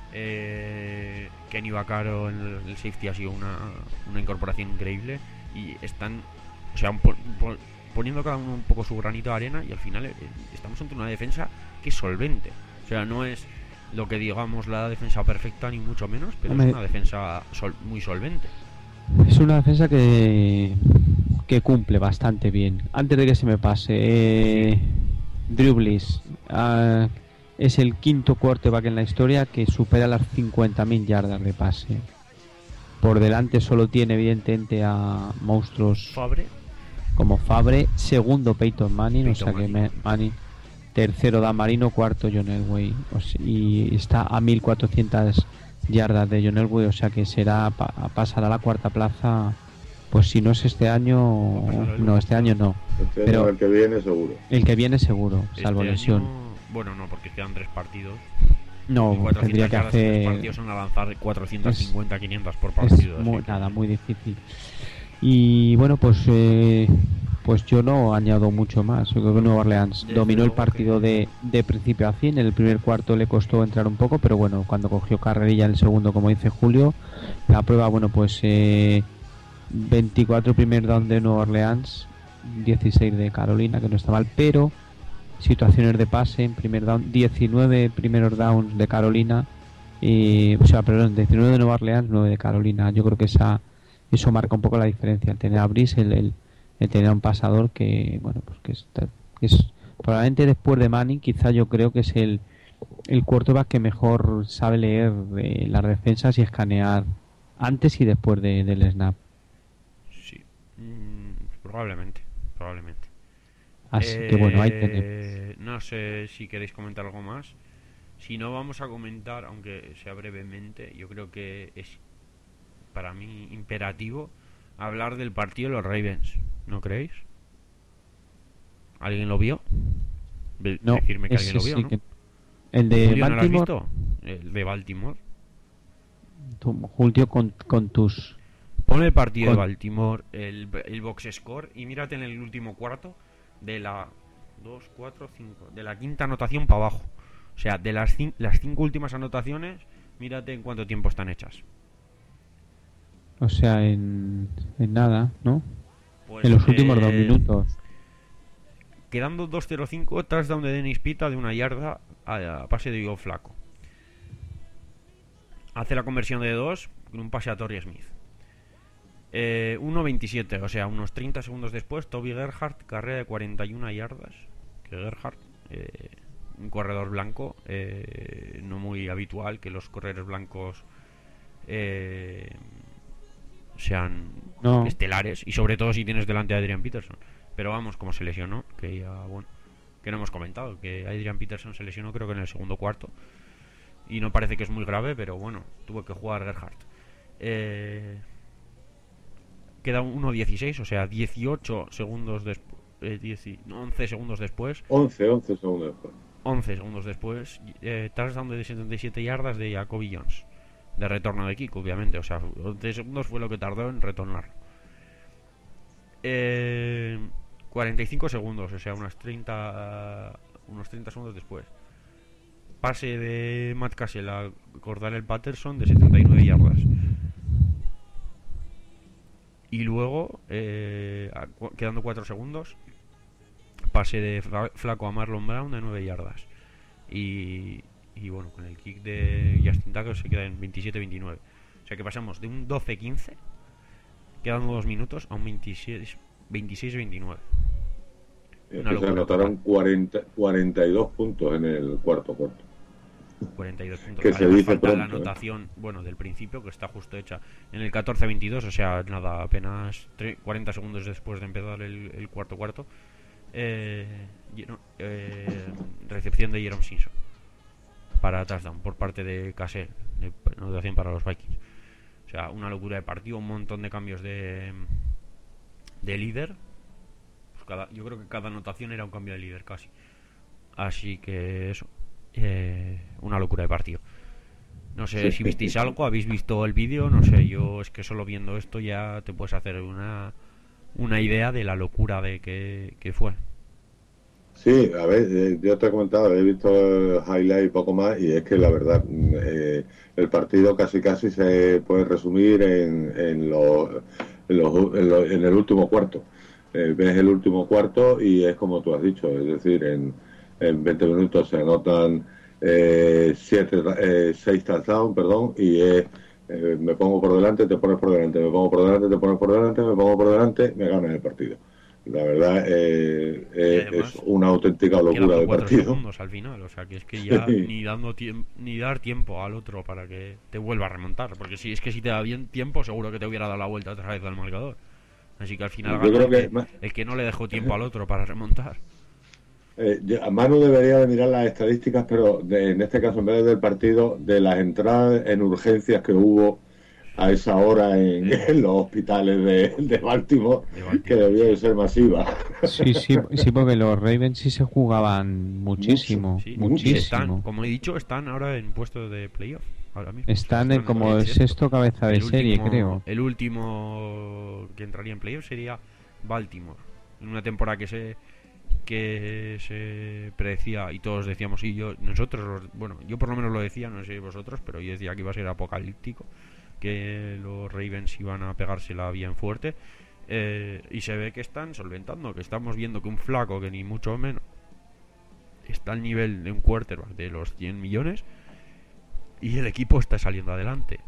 eh, Kenny Vaccaro en el, el safety ha sido una, una incorporación increíble, y están, o sea, un po- po- poniendo cada uno un poco su granito de arena, y al final eh, estamos ante una defensa que es solvente. O sea, no es lo que digamos la defensa perfecta ni mucho menos, pero Hombre, es una defensa sol- muy solvente. Es una defensa que, que cumple bastante bien. Antes de que se me pase, eh, Drew Brees ah, es el quinto quarterback en la historia que supera las cincuenta mil yardas de pase. Por delante solo tiene evidentemente a monstruos Fabre, como Fabre, segundo Peyton Manning, Peyton o sea que Manning. me- Manning, tercero Dan Marino, cuarto John Elway, o sea, y está a mil cuatrocientas yardas de John Elway, o sea que será pa- pasará a la cuarta plaza, pues si no es este año, pasará el no, este año no, Este Pero- año el que viene seguro. el que viene seguro, salvo este lesión. año- bueno, no, porque quedan tres partidos. No, Y cuatrocientas tendría que yardas en tres hacer partidos son a lanzar cuatrocientas cincuenta, quinientas por partido. es así muy, que- nada, muy difícil. Y bueno, pues eh, pues yo no añado mucho más. Yo creo que Nueva Orleans Desde dominó el luego partido que- de, de principio a fin. En el primer cuarto le costó entrar un poco, pero bueno, cuando cogió carrerilla en el segundo, como dice Julio, la prueba, bueno, pues eh, veinticuatro primer down de Nueva Orleans, dieciséis de Carolina, que no está mal, pero situaciones de pase en primer down, diecinueve primeros downs de Carolina, y, o sea, perdón, diecinueve de Nueva Orleans, nueve de Carolina. Yo creo que esa eso marca un poco la diferencia, el tener a Brees, el, el, el tener a un pasador que, bueno, pues que, está, que es probablemente después de Manning, quizá yo creo que es el, el quarterback que mejor sabe leer eh, las defensas y escanear antes y después de, del snap. Sí, mm, probablemente, probablemente. Así que bueno, ahí Eh, tenemos. No sé si queréis comentar algo más. Si no, vamos a comentar, aunque sea brevemente, yo creo que es para mí imperativo hablar del partido de los Ravens, ¿no creéis? ¿Alguien lo vio? Ve- No, Decirme que ese alguien lo vio, sí ¿no? que- el de Julio, ¿no lo has Baltimore, visto? El de Baltimore. tú, Julio, con, con tus... Pon el partido de Con- Baltimore, el, el box score, y mírate en el último cuarto de la dos, cuatro, cinco, de la quinta anotación para abajo. O sea, de las, cin- las cinco últimas anotaciones, mírate en cuánto tiempo están hechas. O sea, en, en nada, ¿no? Pues, En los últimos dos eh, minutos. Quedando dos cero cinco, touchdown de Dennis Pita de una yarda a, a pase de Joe Flaco. Hace la conversión de dos con un pase a Torrey Smith. Eh, uno veintisiete, o sea, unos treinta segundos después, Toby Gerhardt, carrera de cuarenta y una yardas. Que Gerhardt, eh, un corredor blanco, eh, no muy habitual que los corredores blancos eh, sean No. estelares, y sobre todo si tienes delante a Adrian Peterson. Pero vamos, como se lesionó, que ya, bueno, que no hemos comentado, que Adrian Peterson se lesionó creo que en el segundo cuarto. y no parece que es muy grave, pero bueno, tuvo que jugar Gerhardt. Eh, queda uno dieciséis, o sea, dieciocho segundos después, eh, once segundos después. once, once segundos después. once segundos después, eh, touchdown de setenta y siete yardas de Jacoby Jones. De retorno de kick, obviamente. O sea, once segundos fue lo que tardó en retornar. Eh, cuarenta y cinco segundos, o sea, unos treinta, unos treinta segundos después. Pase de Matt Cassell a Cordarrelle Patterson de setenta y nueve yardas. Y luego, eh, quedando cuatro segundos, pase de Flaco a Marlon Brown de nueve yardas. Y, y bueno, con el kick de Justin Tucker se queda en veintisiete veintinueve. O sea que pasamos de un doce quince, quedando dos minutos, a un veintiséis veintinueve. Es que se anotaron cuarenta, cuarenta y dos puntos en el cuarto cuarto. cuarenta y dos puntos. Que Además, se dice falta pronto, la anotación, ¿eh? Bueno, del principio, que está justo hecha en el catorce veintidós, o sea, nada, apenas cuarenta segundos después de empezar el, el cuarto cuarto. Eh, no, eh, recepción de Jerome Simpson para touchdown por parte de Cassell, de anotación para los Vikings. O sea, una locura de partido, un montón de cambios de de líder. Pues cada, yo creo que cada anotación era un cambio de líder casi. Así que eso, eh, una locura de partido. No sé si visteis algo, habéis visto el vídeo, no sé, yo es que solo viendo esto ya te puedes hacer una una idea de la locura de que, que fue. Sí, a ver, eh, yo te he comentado, he visto el highlight y poco más, y es que la verdad, eh, el partido casi casi se puede resumir en, en, lo, en, lo, en, lo, en el último cuarto. Eh, ves el último cuarto y es como tú has dicho, es decir, en, en veinte minutos se anotan eh, siete, eh, seis touchdowns, perdón, y es... Eh, me pongo por delante, te pones por delante, me pongo por delante, te pones por delante, me pongo por delante, me ganas el partido. La verdad eh, eh, es una auténtica locura de partido. Segundos al final, o sea que es que ya sí. ni dando ni dar tiempo al otro para que te vuelva a remontar, porque si es que si te da bien tiempo seguro que te hubiera dado la vuelta otra vez al marcador. Así que al final yo creo que, que el que no le dejó tiempo al otro para remontar. Eh, a Manu debería de mirar las estadísticas, pero de, en este caso, en vez del partido, de las entradas en urgencias que hubo a esa hora en, sí. en los hospitales de, de, Baltimore, de Baltimore, que debió de ser masiva. Sí, sí, sí, porque los Ravens sí se jugaban muchísimo, Mucho, sí, muchísimo. Están, como he dicho, están ahora en puestos de playoff. Ahora mismo. Están, están como el sexto cabeza de el serie, último, creo. El último que entraría en playoff sería Baltimore, en una temporada que se que se predecía y todos decíamos, y yo, nosotros, bueno, yo por lo menos lo decía, no sé vosotros, pero yo decía que iba a ser apocalíptico, que los Ravens iban a pegársela bien fuerte, eh, y se ve que están solventando, que estamos viendo que un flaco, que ni mucho menos está al nivel de un quarterback de los cien millones, y el equipo está saliendo adelante.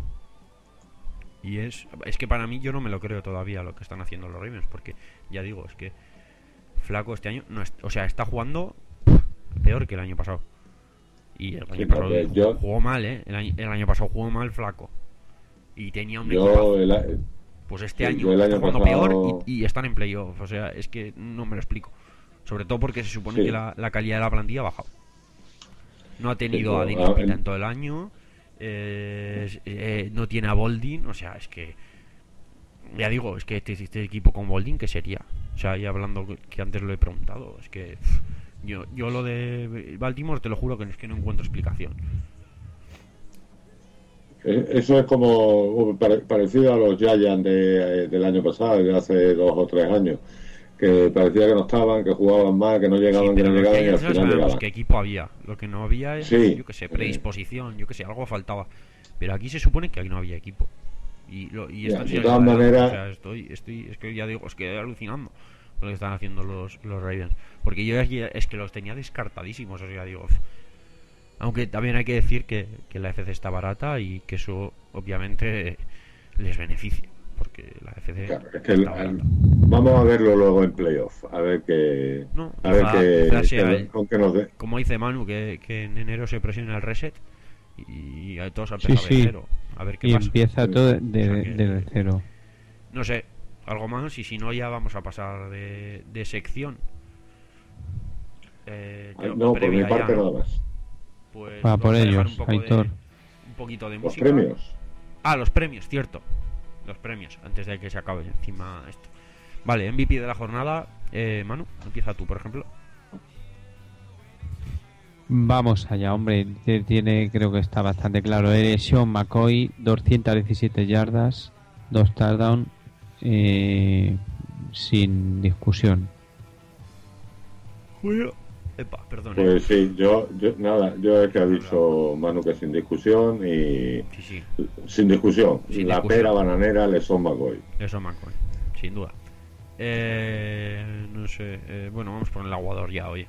Y es, es que para mí yo no me lo creo todavía lo que están haciendo los Ravens, porque ya digo, es que Flaco este año no es, o sea, está jugando peor que el año pasado. Y el año sí, pasado jugó, yo, jugó mal, ¿eh? El año, el año pasado jugó mal Flaco. Y tenía un yo el, Pues este sí, año el está año jugando pasado... peor y, y están en playoff. O sea, es que no me lo explico. Sobre todo porque se supone sí. que la, la calidad de la plantilla ha bajado. No ha tenido sí, a Dennis Pitta en todo el año. Eh, eh, no tiene a Boldin. O sea, es que... Ya digo, es que este, este equipo con Boldin, ¿qué sería? O sea, y hablando que antes lo he preguntado, es que pff, yo yo lo de Baltimore te lo juro que es que no encuentro explicación. Eso es como parecido a los Giants de, del año pasado, de hace dos o tres años, que parecía que no estaban, que jugaban más, que no llegaban, sí, que no llegaban y al final llegaban. ¿Qué equipo había? Lo que no había es, sí. yo que sé, predisposición, yo que sé, algo faltaba. Pero aquí se supone que aquí no había equipo. Y, lo, y ya, de todas maneras, o sea, estoy, estoy, es que ya digo, es que alucinando con lo que están haciendo los, los Ravens, porque yo es que los tenía descartadísimos, o sea, digo, aunque también hay que decir que, que la F C está barata y que eso obviamente les beneficia, porque la F C claro, es que el, el, vamos a verlo luego en playoff, a ver que no, a ver que, que el, aunque nos dé, como dice Manu, que, que en enero se presiona el reset y a todos a empezar sí, sí. de cero. A ver qué y pasa. empieza todo de, de, o sea que, de cero. No sé, algo más y si no ya vamos a pasar de, de sección. Eh, no, por mi parte ya, nada más. pues Va por vamos a dejar ellos, un poco de, Aitor. un poquito de Los música. premios. Ah, los premios, cierto. Los premios, antes de que se acabe encima esto. Vale, M V P de la jornada. Eh, Manu, empieza tú, por ejemplo. Vamos allá, hombre. T- Tiene, creo que está bastante claro. Eres Sean McCoy, doscientas diecisiete yardas, dos touchdowns, eh, sin discusión. Julio. Epa, perdón. Pues sí, yo, yo nada, yo es que ha dicho Manu que sin discusión y Sí, sí, sin discusión, Sin la discusión. pera bananera le son McCoy. eso McCoy, sin duda. Eh, no sé, eh, bueno, vamos por el aguador ya, oye.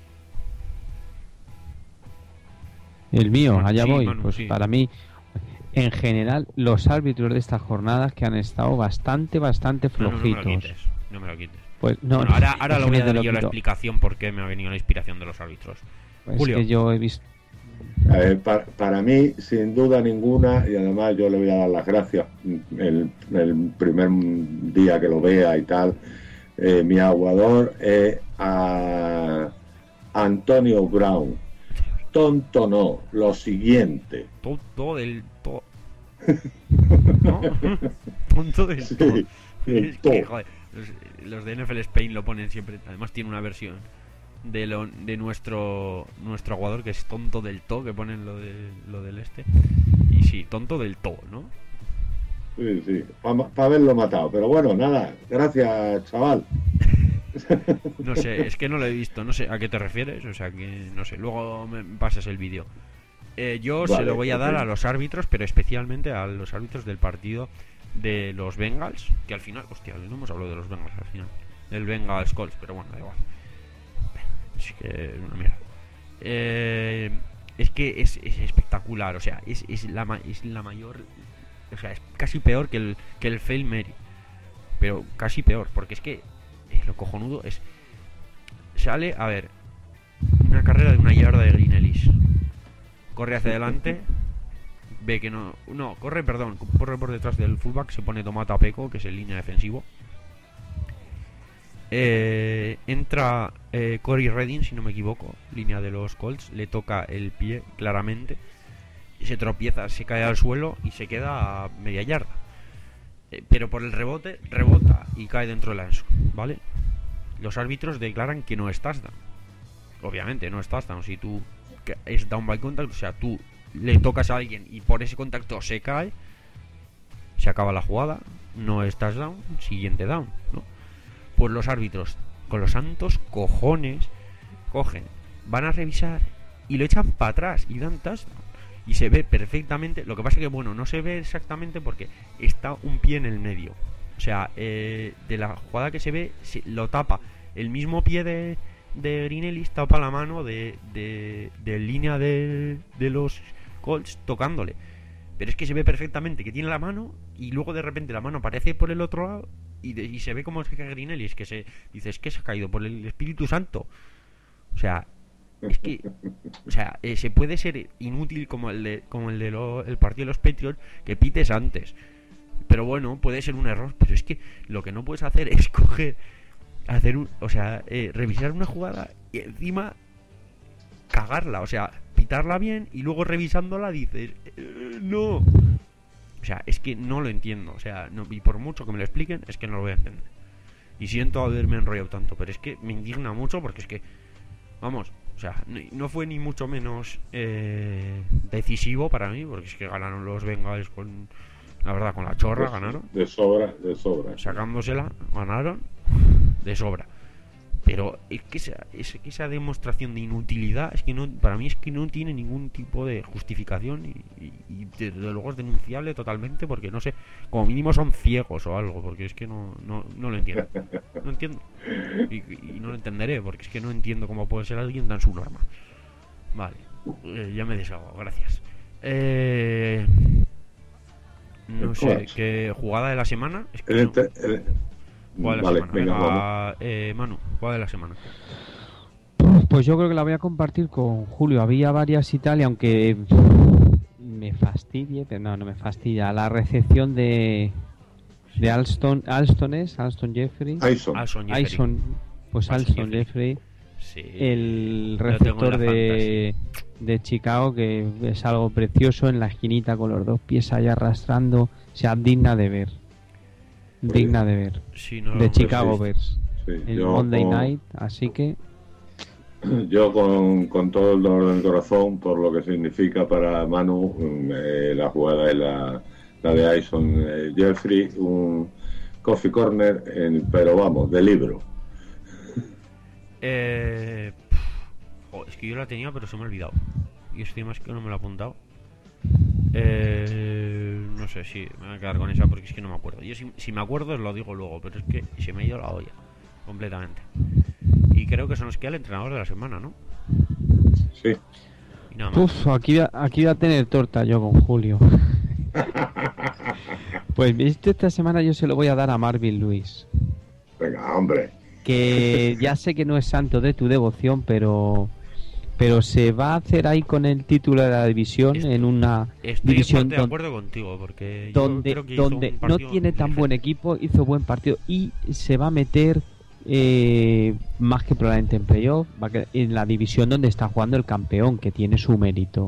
El mío, Manu, allá sí, voy. Manu, Pues sí. para mí, en general, los árbitros de estas jornadas que han estado bastante, bastante No, no, no me lo flojitos. quites, no me lo quites. Pues no, Bueno, ahora ahora lo voy a déjame dar te yo la quito. explicación por qué me ha venido la inspiración de los árbitros. Es Julio. que yo he visto. Eh, para, para mí, sin duda ninguna, y además yo le voy a dar las gracias el, el primer día que lo vea y tal, eh, mi aguador es a Antonio Brown. Tonto no, lo siguiente. Todo, todo del todo. ¿No? Tonto del Sí, todo. del Es que, todo. joder, los, los de N F L Spain lo ponen siempre. Además tiene una versión de lo, de nuestro nuestro aguador que es tonto del todo, que ponen lo de lo del este. Y sí, tonto del todo, ¿no? Sí, sí, para haberlo matado. Pero bueno, nada, gracias, chaval. No sé, es que no lo he visto, no sé a qué te refieres, o sea que no sé, luego me pasas el vídeo. Eh, yo se Vale, lo voy a dar ok. a los árbitros, pero especialmente a los árbitros del partido de los Bengals, que al final, hostia, no hemos hablado de los Bengals al final, del Bengals Colts, pero bueno, da igual. Es que es una mierda. Eh, es que es, es espectacular, o sea, es, es, la, ma- es la mayor, o sea, es casi peor que el, que el Fail Mary, pero casi peor, porque es que eh, lo cojonudo es, sale, a ver, una carrera de una yarda de Green Ellis, corre hacia adelante, ve que no, no, corre, perdón, corre por detrás del fullback, se pone Tomata Peco, que es el línea defensivo. Eh, entra eh, Corey Redding, si no me equivoco, línea de los Colts, le toca el pie claramente, y se tropieza, se cae al suelo y se queda a media yarda. Eh, pero por el rebote, rebota y cae dentro de la enso, ¿vale? Los árbitros declaran que no es touchdown. Obviamente no es touchdown. Si tú que es down by contact, o sea, tú le tocas a alguien y por ese contacto se cae, se acaba la jugada, no es touchdown, siguiente down, ¿no? Pues los árbitros, con los santos cojones, cogen, van a revisar y lo echan para atrás y dan touchdown. Y se ve perfectamente. Lo que pasa que, bueno, no se ve exactamente porque está un pie en el medio. O sea, eh, de la jugada que se ve, se, lo tapa. El mismo pie de, de Green Ellis tapa la mano de, de, de línea de, de los Colts tocándole. Pero es que se ve perfectamente que tiene la mano y luego de repente la mano aparece por el otro lado y, de, y se ve como se cae Green Ellis, que se dice, es que se ha caído por el Espíritu Santo. O sea, es que, o sea, eh, se puede ser inútil como el de como el de lo, el partido de los Patriots, que pites antes. Pero bueno, puede ser un error, pero es que lo que no puedes hacer es coger, hacer un, o sea, eh, revisar una jugada y encima cagarla, o sea, pitarla bien y luego revisándola dices, eh, no. O sea, es que no lo entiendo, o sea, no, y por mucho que me lo expliquen, es que no lo voy a entender. Y siento haberme enrollado tanto, pero es que me indigna mucho porque es que, vamos, o sea, no, no fue ni mucho menos eh, decisivo para mí, porque es que ganaron los Bengals con, la verdad, con la chorra, ganaron. De sobra, de sobra. Sacándosela, ganaron de sobra. Pero es que esa, es que esa demostración de inutilidad es que no, para mí es que no tiene ningún tipo de justificación y, y, y desde luego es denunciable totalmente porque no sé, como mínimo son ciegos o algo, porque es que no, no, no lo entiendo. No entiendo. Y, y no lo entenderé porque es que no entiendo cómo puede ser alguien tan subnormal. Vale, eh, ya me desahogo, gracias. Eh, no sé, ¿qué jugada de la semana? Es que El no. ente- el- Jugada de la Vale, semana. venga, Venga, vamos. eh, Manu, jugada de la semana. Pues yo creo que la voy a compartir con Julio. Había varias y tal, y aunque me fastidie, pero no, no me fastidia. La recepción de de Alston, Alston es, Alston Jeffrey. Tyson. Alson Jeffrey. Alson, pues Alshon Alston Jeffrey. Jeffrey. Sí. el Lo tengo en receptor la de, de Chicago, que es algo precioso en la esquinita con los dos pies ahí arrastrando, o sea, digna de ver. Digna de ver. Sí, no, De no, Chicago sí. Bears. Sí, El yo Monday con- Night, así que Yo con, con todo el dolor del corazón por lo que significa para Manu mm, eh, la jugada de la, la de Ison eh, Jeffrey, un coffee corner, en- pero vamos, de libro. Eh, pff, jo, es que yo la tenía, pero se me ha olvidado. Y estoy más que no me lo he apuntado. Eh, no sé, sí, me voy a quedar con esa porque es que no me acuerdo. Yo si, si me acuerdo os lo digo luego, pero es que se me ha ido la olla completamente. Y creo que se nos queda el entrenador de la semana, ¿no? Sí. Y nada más. uf, aquí, va- aquí voy a tener torta yo con Julio. Pues viste, esta semana yo se lo voy a dar a Marvin Lewis, Venga, hombre. que ya sé que no es santo de tu devoción, pero pero se va a hacer ahí con el título de la división Est- en una Estoy en división parte de don- acuerdo contigo, porque yo donde, creo que hizo donde un no partido tiene tan inteligente. buen equipo, hizo buen partido y se va a meter eh, más que probablemente en playoff, va a quedar en la división donde está jugando el campeón, que tiene su mérito.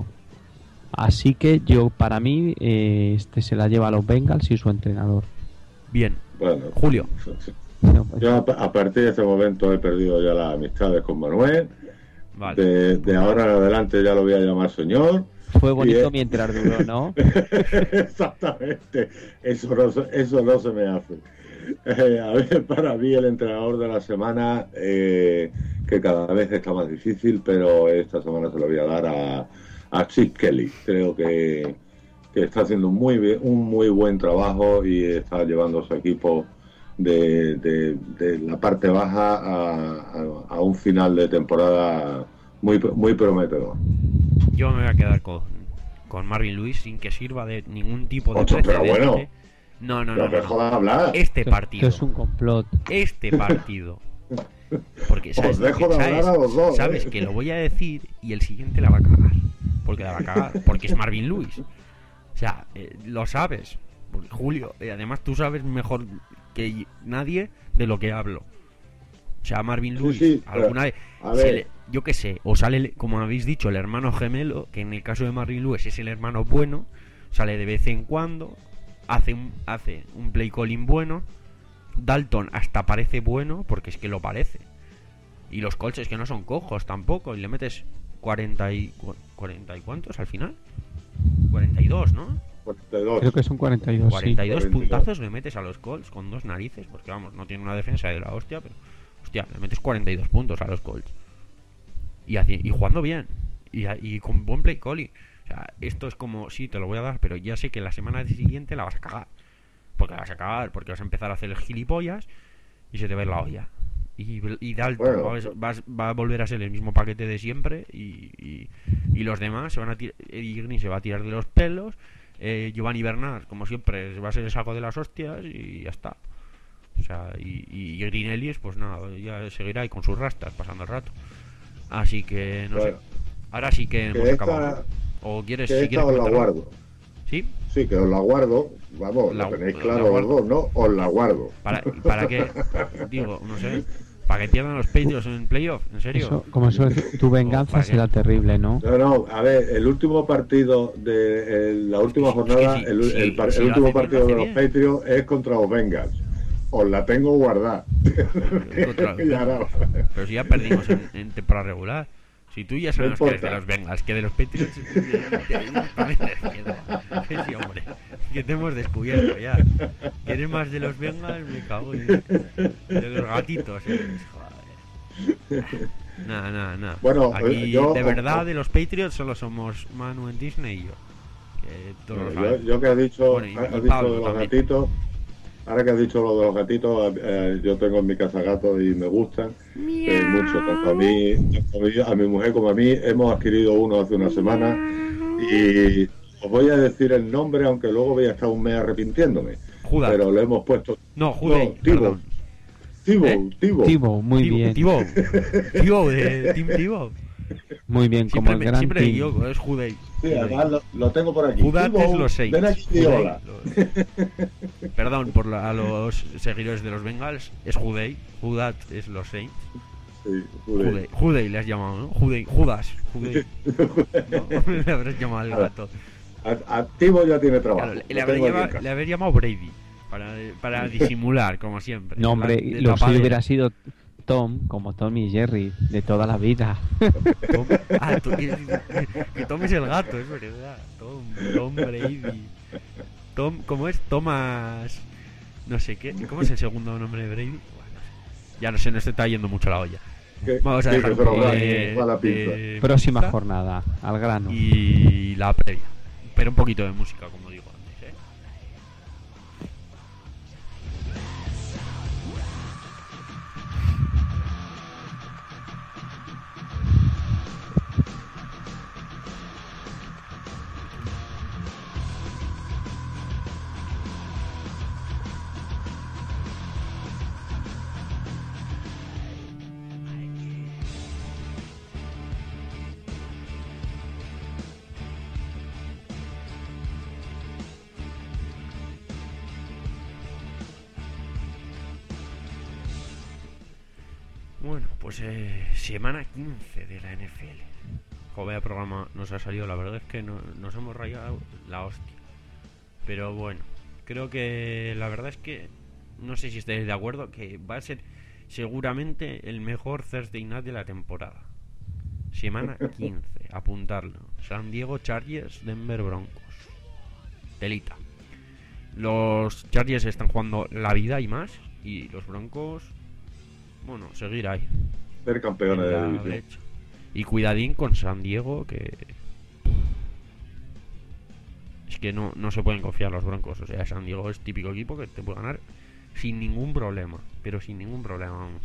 Así que yo, para mí, eh, este se la lleva a los Bengals y su entrenador. Bien, Bueno, Julio. No, pues, yo a, a partir de este momento he perdido ya las amistades con Manuel. Vale. De, de ahora en adelante ya lo voy a llamar señor. fue bonito y, eh, mientras duró, ¿no? Exactamente, eso no, se- eso no se me hace. Eh, a ver, para mí el entrenador de la semana, eh, que cada vez está más difícil, pero esta semana se lo voy a dar a, a Chip Kelly. Creo que, que está haciendo un muy, bien- un muy buen trabajo y está llevando a su equipo de, de- de la parte baja a, a- a un final de temporada muy, muy prometedor. Yo me voy a quedar con, con Marvin Lewis sin que sirva de ningún tipo de Ocho, pero precedente. bueno. No, no, No no, te no, no. jodas hablar. Este Que- partido. que es un complot. Este partido. Porque sabes, Os dejo que- de sabes, hablar a los dos, sabes ¿eh? que lo voy a decir y el siguiente la va a cagar. Porque la va a cagar. Porque es Marvin Lewis. O sea, eh, lo sabes. Porque, Julio, eh, además tú sabes mejor que nadie de lo que hablo. O sea, Marvin Sí, Lewis, sí, pero, alguna vez, a se ver. le- yo qué sé, o sale, como habéis dicho, el hermano gemelo, que en el caso de Marvin Lewis es el hermano bueno, sale de vez en cuando, hace un, hace un play calling bueno. Dalton hasta parece bueno, porque es que lo parece. Y los Colts es que no son cojos tampoco, y le metes cuarenta y, cu- cuarenta y cuántos al final. cuarenta y dos, ¿no? cuarenta y dos. Creo que son cuarenta y dos, cuarenta y dos cuarenta y dos. puntazos le metes a los Colts con dos narices, porque vamos, no tiene una defensa de la hostia, pero hostia, le metes cuarenta y dos puntos a los Colts. Y, haci- y jugando bien, y, a- y con buen play calling. O sea, esto es como, sí, te lo voy a dar, pero ya sé que la semana siguiente la vas a cagar. Porque la vas a cagar, porque vas a empezar a hacer el gilipollas y se te va a ir la olla. Y, y Dalton Bueno, va, a- vas- va a volver a ser el mismo paquete de siempre y, y, y los demás se van a tirar. Eddie Green se va a tirar de los pelos. Eh, Giovanni Bernard, como siempre, va a ser el saco de las hostias y ya está. O sea, y, y Green Ellis, pues nada, ya seguirá ahí con sus rastas pasando el rato. Así que no Bueno, sé. Ahora sí que, que hemos esta- acabado. ¿No? ¿O quieres, Que si esta quieres os la comentar algo? guardo. ¿Sí? Sí, que os la guardo. Vamos, La- lo tenéis la claro los guardo. dos, ¿no? Os la guardo. ¿Para, ¿Para qué? Digo, no sé. ¿Para que pierdan los Patriots en playoff? ¿En serio? Eso, como suele decir, tu venganza ¿Para qué? será terrible, ¿no? No, no, a ver, el último partido de el- la última Es que jornada, sí, el, sí, el par- sí, el lo último hace bien, partido lo de hace los bien. Patriots es contra los Bengals. Os la tengo guardada. Contra- Y ahora- Pero si ya perdimos en, en temporada regular. Si tú ya sabemos No que eres de importa. los Bengals, que de los Patriots. también te queda. Sí, hombre. Que te hemos descubierto ya. Que eres más de los Bengals, me cago en. De los gatitos. eres, joder. Nada, nada, nada. Bueno, Aquí, yo- de verdad, de los Patriots solo somos Manu en Disney y yo. Que todos lo yo, saben. yo que has dicho, Bueno, y- has y dicho Pablo de los también. gatitos, ahora que has dicho lo de los gatitos, eh, yo tengo en mi casa gatos y me gustan eh, mucho, tanto a mí, tanto a mí, a mi mujer como a mí. Hemos adquirido uno hace una semana y os voy a decir el nombre, aunque luego voy a estar un mes arrepintiéndome. Judas. Pero le hemos puesto No, Judey, No, Tibo. perdón. Tibo, ¿Eh? Tibo. Tibo, muy Tibo, bien. Tibo, Tibo de Team Tibo. Muy bien, como Siempre, el me, gran siempre me team. equivoco, es Judey. Sí, además lo, lo tengo por aquí. Judat Tibo, es los Saints. ven aquí y Judey, hola. los- Perdón por la- a los seguidores de los Bengals, es Judey. Judat es los Saints. Sí, Judey. Judey, Judey le has llamado, ¿no? Judey, Judas, Judey. ¿No? Le habrás llamado al gato. A- Activo ya tiene trabajo. Claro, le, lo le, habré tengo aquí en llama- casa. le habría llamado Brady. Para, para disimular, como siempre. No, hombre, De lo tapadera. suyo hubiera sido Tom, como Tom y Jerry, de toda la vida. Tom, ah, tú, que, que Tom es el gato, es verdad. Tom, Tom Brady. Tom, ¿cómo es? Thomas. No sé qué. ¿Cómo es el segundo nombre de Brady? Bueno, no sé. Ya no sé, no se está yendo mucho la olla. Que- Vamos a sí, dejar que se lo un poco va- de, va la pinza. de Próxima música jornada, al grano. y la previa. Pero un poquito de música, como digo antes, ¿eh? Bueno, pues eh, semana quince de la N F L. Joder, programa nos ha salido, la verdad es que no- nos hemos rayado la hostia. Pero bueno, creo que la verdad es que no sé si estáis de acuerdo que va a ser seguramente el mejor Thursday Night de la temporada. Semana quince, apuntarlo. San Diego Chargers, Denver Broncos. Telita. Los Chargers están jugando la vida y más, y los Broncos, bueno, seguir ahí. Ser campeones en de la división. brecha. Y cuidadín con San Diego, que es que no, no se pueden confiar los Broncos. O sea, San Diego es típico equipo que te puede ganar sin ningún problema, pero sin ningún problema. Vamos.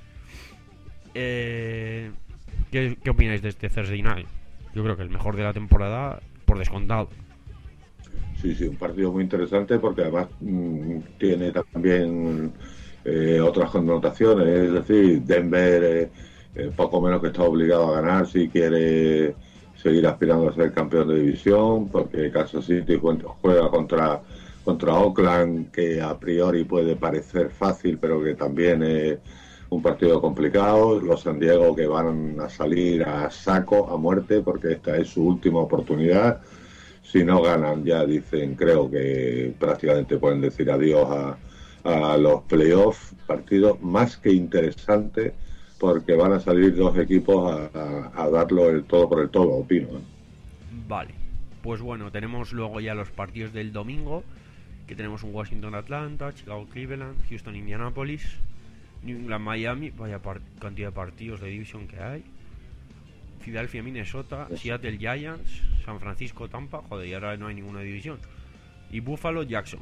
Eh, ¿qué, ¿Qué opináis de este Thursday Night? Yo creo que el mejor de la temporada, por descontado. Sí, sí, un partido muy interesante porque además mm, tiene también eh, otras connotaciones. Es decir, Denver eh, eh, poco menos que está obligado a ganar si quiere seguir aspirando a ser campeón de división, porque Kansas City juega contra, contra Oakland, que a priori puede parecer fácil, pero que también es un partido complicado. Los San Diego, que van a salir a saco, a muerte, porque esta es su última oportunidad. Si no ganan, ya dicen, creo que prácticamente pueden decir adiós a, a los playoffs. Partido más que interesante, porque van a salir dos equipos a, a, a darlo el todo por el todo, opino, ¿eh? Vale, pues bueno, tenemos luego ya los partidos del domingo, que tenemos un Washington-Atlanta, Chicago-Cleveland, Houston-Indianapolis, New England-Miami, vaya par- cantidad de partidos de división que hay, Philadelphia-Minnesota, Seattle Giants, San Francisco-Tampa, joder, y ahora no hay ninguna división, y Buffalo-Jackson.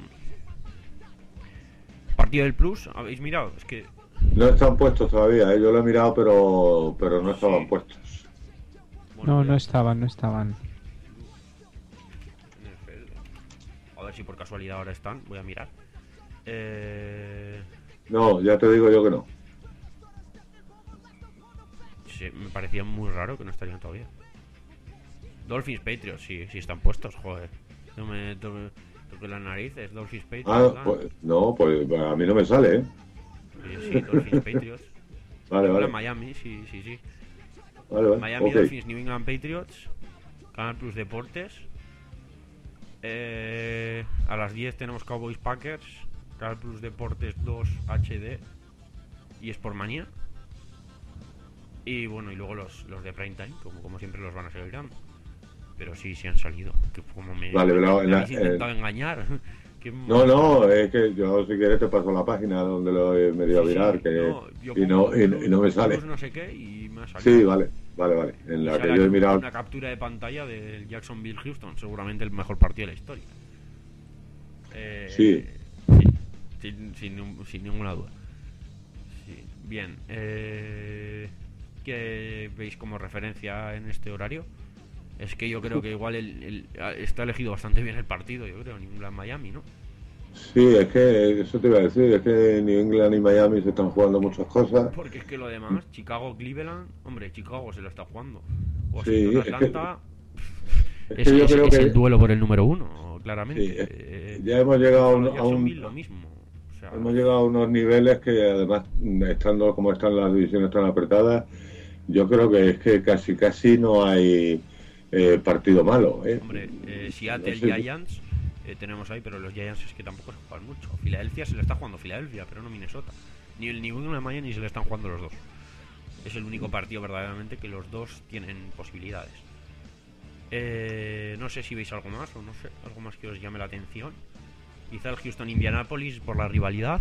Partido del Plus, ¿habéis mirado? Es que No están puestos todavía, ¿eh? Yo lo he mirado, pero, pero no estaban Sí. puestos. bueno, No, ya- no estaban, no estaban. N F L. A ver si por casualidad ahora están, voy a mirar. Eh... No, ya te digo yo que no. Sí, me parecía muy raro que no estarían todavía. Dolphins Patriots, sí, sí están puestos, joder. No me toque, toque las narices, Dolphins Patriots. Ah, ah. pues, no, pues a mí no me sale, ¿eh? Sí, sí, Dolphins Patriots. Vale, New vale. England, Miami, sí, sí, sí. Vale, vale. Miami ok. Dolphins, New England Patriots. Canal Plus Deportes. Eh, a las diez tenemos Cowboys Packers. Canal Plus Deportes dos H D. Y Sportmania. Y bueno, y luego los, los de Prime Time, como, como siempre los van a seguir dando. Pero sí, sí han salido. Que como me, Vale, pero me en la- habéis intentado en- engañar. Qué No, no, es que yo si quieres te paso la página donde lo he medio Sí, sí, virar, que no, yo y, no, pongo y, plus, y no me sale. plus no sé qué y me ha salido. Sí, vale, vale, vale. En Y la sale que yo he aquí mirado. una captura de pantalla del Jacksonville Houston, seguramente el mejor partido de la historia. Eh, Sí. sí, sin, sin, ningún- sin ninguna duda. Sí, bien. Eh, ¿Qué veis como referencia en este horario? Es que yo creo que igual el, el- está elegido bastante bien el partido, yo creo, en England-Miami, ¿no? Sí, es que eso te iba a decir, es que New England y Miami se están jugando muchas cosas. Porque es que lo demás, Chicago-Cleveland, hombre, Chicago se lo está jugando. Sí, es que- Washington-Atlanta... Es Es, que yo es- creo es que el duelo por el número uno, claramente. Sí, es- Eh, ya hemos llegado a un, Buffalo a un- Jacksonville, lo mismo. O sea, hemos llegado a unos niveles que además, estando como están las divisiones tan apretadas, yo creo que es que casi casi no hay eh, partido malo. ¿eh? Hombre, eh, Seattle No sé. Giants eh, tenemos ahí, pero los Giants es que tampoco se juegan mucho. Filadelfia se le está jugando Filadelfia, pero no Minnesota. Ni el New England Miami se le están jugando los dos. Es el único partido verdaderamente que los dos tienen posibilidades. Eh, no sé si veis algo más o no sé, algo más que os llame la atención. Quizá el Houston-Indianapolis por la rivalidad,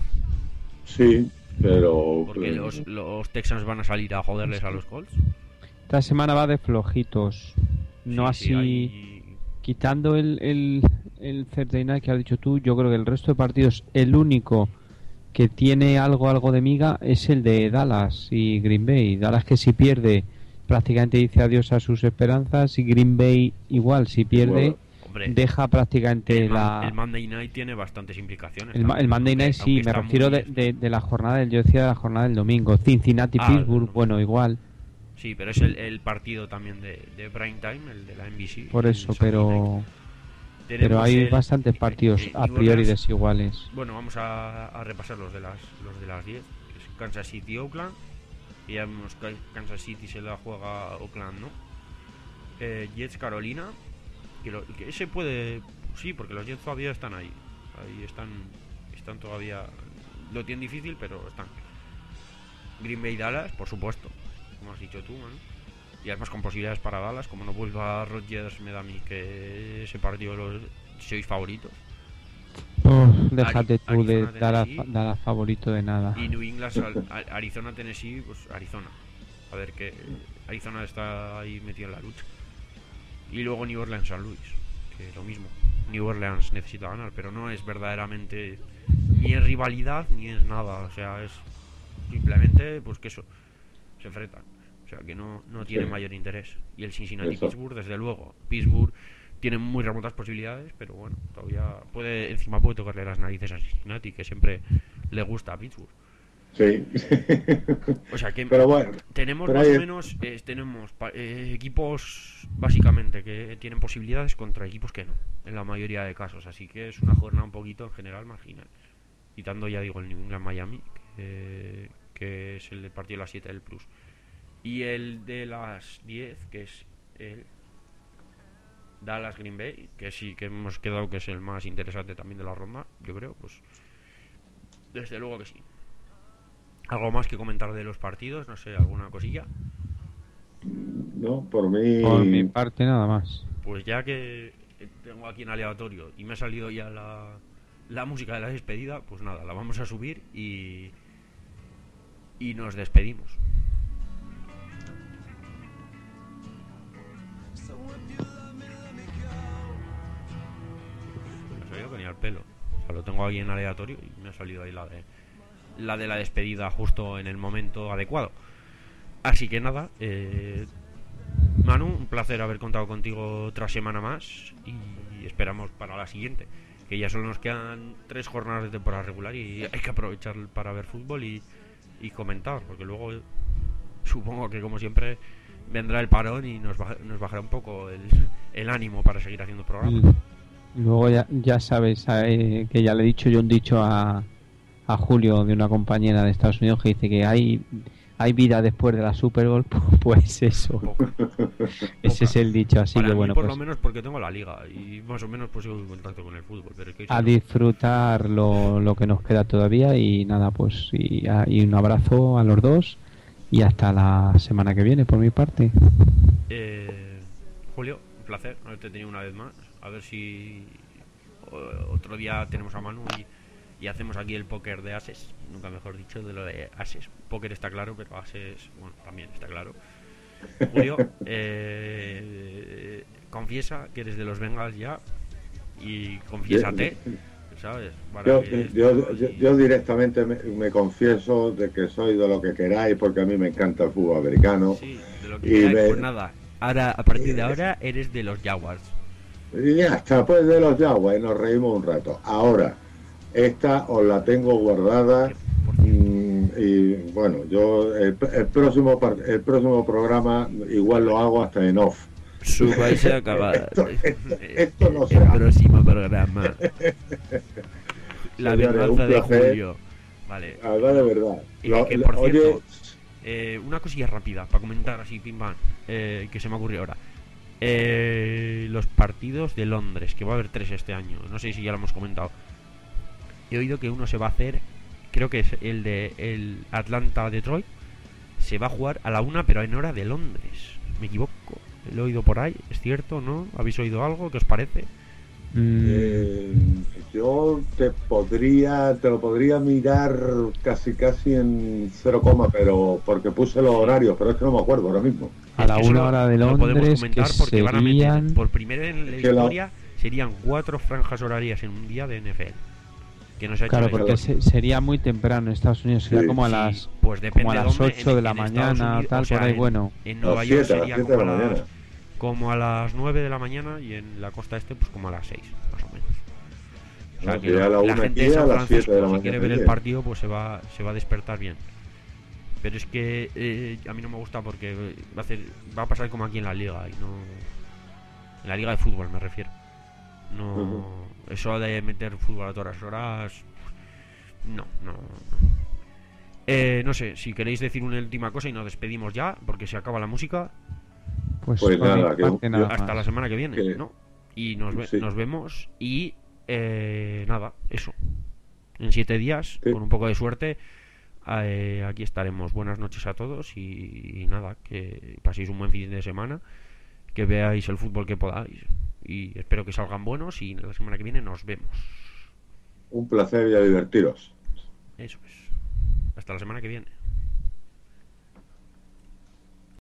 Sí, pero porque eh, los, los Texans van a salir a joderles a los Colts. Esta semana va de flojitos. No Sí, así. sí, hay- Quitando el, el, el Thursday Night que has dicho tú, yo creo que el resto de partidos, el único que tiene algo algo de miga es el de Dallas y Green Bay. Dallas, que si pierde prácticamente dice adiós a sus esperanzas, y Green Bay igual, si pierde Bueno, Hombre, deja prácticamente el, man- la... el Monday Night tiene bastantes implicaciones. El, ma- el también, Monday aunque- Night sí, aunque me está refiero muy- de, de, de la jornada del, yo decía de la jornada del domingo. Cincinnati, Ah, Pittsburgh, no. bueno, igual, Sí, pero es el, el partido también de, de prime time, el de la N B C. por el eso, Sunday pero Night. pero Tenemos hay el- bastantes partidos eh, a New priori Orleans. desiguales. Bueno, vamos a, a repasar los de las los de las diez. Que es Kansas City, Oakland. Y ya vemos que Kansas City se la juega Oakland, ¿no? Eh, Jets, Carolina. Que, lo- que ese puede... Sí, porque los Jets todavía están ahí. Ahí están, están todavía... Lo tienen difícil, pero están. Green Bay, Dallas, por supuesto. Como has dicho tú, man. Y además con posibilidades para Dallas. Como no vuelva Rodgers, me da a mí que ese partido los sois favoritos. Oh, déjate Ari- tú de Arizona, dar a, Tennessee. dar a favorito de nada. Y New England, al- a- Arizona, Tennessee, pues Arizona. A ver que Arizona está ahí metido en la lucha. Y luego New Orleans, San Luis, que lo mismo. New Orleans necesita ganar, pero no es verdaderamente ni es rivalidad ni es nada. O sea, es simplemente pues que eso, se enfrentan. O sea, que no, no tiene Sí. mayor interés. Y el Cincinnati Eso. Pittsburgh, desde luego. Pittsburgh tiene muy remotas posibilidades, pero bueno, todavía puede, encima puede tocarle las narices a Cincinnati, que siempre le gusta a Pittsburgh. sí. O sea que Pero bueno, tenemos pero más ahí- o menos eh, tenemos pa- eh, equipos básicamente que tienen posibilidades contra equipos que no, en la mayoría de casos. Así que es una jornada un poquito en general marginal. Quitando ya digo el New England Miami, que, que es el del partido de las siete del Plus. Y el de las diez, que es el Dallas Green Bay, que sí que hemos quedado que es el más interesante también de la ronda, yo creo, pues desde luego que sí. ¿Algo más que comentar de los partidos? No sé, alguna cosilla. no, por mí. Por mi parte nada más. Pues ya que tengo aquí en aleatorio y me ha salido ya la, la música de la despedida, pues nada, la vamos a subir y, y nos despedimos. Me ha salido que ni al pelo. O sea, lo tengo aquí en aleatorio y me ha salido ahí la de la de la despedida justo en el momento adecuado. Así que nada, eh, Manu, un placer haber contado contigo otra semana más y esperamos para la siguiente, que ya solo nos quedan tres jornadas de temporada regular y hay que aprovechar para ver fútbol y, y comentar, porque luego eh, supongo que como siempre vendrá el parón y nos, baja- nos bajará un poco el, el ánimo para seguir haciendo programas. Y luego ya, ya sabes eh, que ya le he dicho yo un dicho a, a Julio de una compañera de Estados Unidos que dice que hay hay vida después de la Super Bowl. Pues eso, Poca. ese es el dicho, así Para que mí, bueno, por pues lo menos porque tengo la liga y más o menos pues sigo en contacto con el fútbol, pero es que si a no- disfrutar lo, lo que nos queda todavía y nada, pues y, a- y un abrazo a los dos y hasta la semana que viene por mi parte. Eh, Julio, un placer haberte tenido una vez más. A ver si o- otro día tenemos a Manu y, y hacemos aquí el póker de ases. Nunca mejor dicho, de lo de ases. Póker está claro, pero ases, bueno, también está claro. Julio, eh, confiesa que eres de los Bengals ya y confiésate, ¿sabes? Para Yo, que yo, esto- yo, yo directamente me, me confieso de que soy de lo que queráis porque a mí me encanta el fútbol americano. Sí, de lo que Y quieras, me- pues nada. Ahora, a partir de ahora, eres de los Jaguars. Y ya está, pues de los Jaguars y nos reímos un rato. Ahora, esta os la tengo guardada Por cierto, mm, y bueno, yo el, el próximo par- el próximo programa igual lo hago hasta en off. subáis a acabar. Esto- esto- esto no se el hace. próximo programa. la Señores, venganza un de placer. Julio. Vale. Además, de verdad. Eh, Lo- que lo- por oye, cierto, eh, una cosilla rápida para comentar así, pim pam, eh, que se me ocurrió ahora. Eh, los partidos de Londres, que va a haber tres este año. No sé si ya lo hemos comentado. He oído que uno se va a hacer, creo que es el de el Atlanta-Detroit. Se va a jugar a la una, pero en hora de Londres. ¿Me equivoco? Lo he oído por ahí, ¿es cierto? ¿No? ¿Habéis oído algo? ¿Qué os parece? Mm, eh, yo te podría, te lo podría mirar casi casi en cero coma, pero porque puse los horarios, pero es que no me acuerdo ahora mismo. a la Es que una eso hora de lo podemos Londres, que comentar porque van a meter, serían... por primera vez en la Es que la- historia, serían cuatro franjas horarias en un día de N F L. Que no se ha hecho Claro, en la porque historia. se- sería muy temprano en Estados Unidos, sería Sí, como a Sí, las pues depende como a las dónde, ocho en- de la en Estados mañana, Unidos, tal, o sea, por ahí, en- bueno. En A Nueva las York siete, a las sería siete de como la a, las, mañana. como a las nueve de la mañana y en la costa este pues como a las seis, más o menos. O sea, No, que que ya a la la una gente aquí, de San a las siete Francisco, de la si mañana quiere ver el allí. partido, pues se va, se va a despertar bien. Pero es que eh, a mí no me gusta porque va a, hacer, va a pasar como aquí en la liga y no... En la liga de fútbol me refiero. No... Ujú. Eso de meter fútbol a todas las horas... No, no, no. Eh, no sé, si queréis decir una última cosa y nos despedimos ya, porque se acaba la música. Pues, Pues por mi nada, que- parte, nada Hasta más. la semana que viene, Que- ¿no? Y nos, ve- Sí. nos vemos y eh, nada, eso. En siete días, Sí. con un poco de suerte, eh, aquí estaremos. Buenas noches a todos y, y nada, que paséis un buen fin de semana, que veáis el fútbol que podáis y espero que salgan buenos y la semana que viene nos vemos. Un placer y a divertiros. Eso es. Hasta la semana que viene.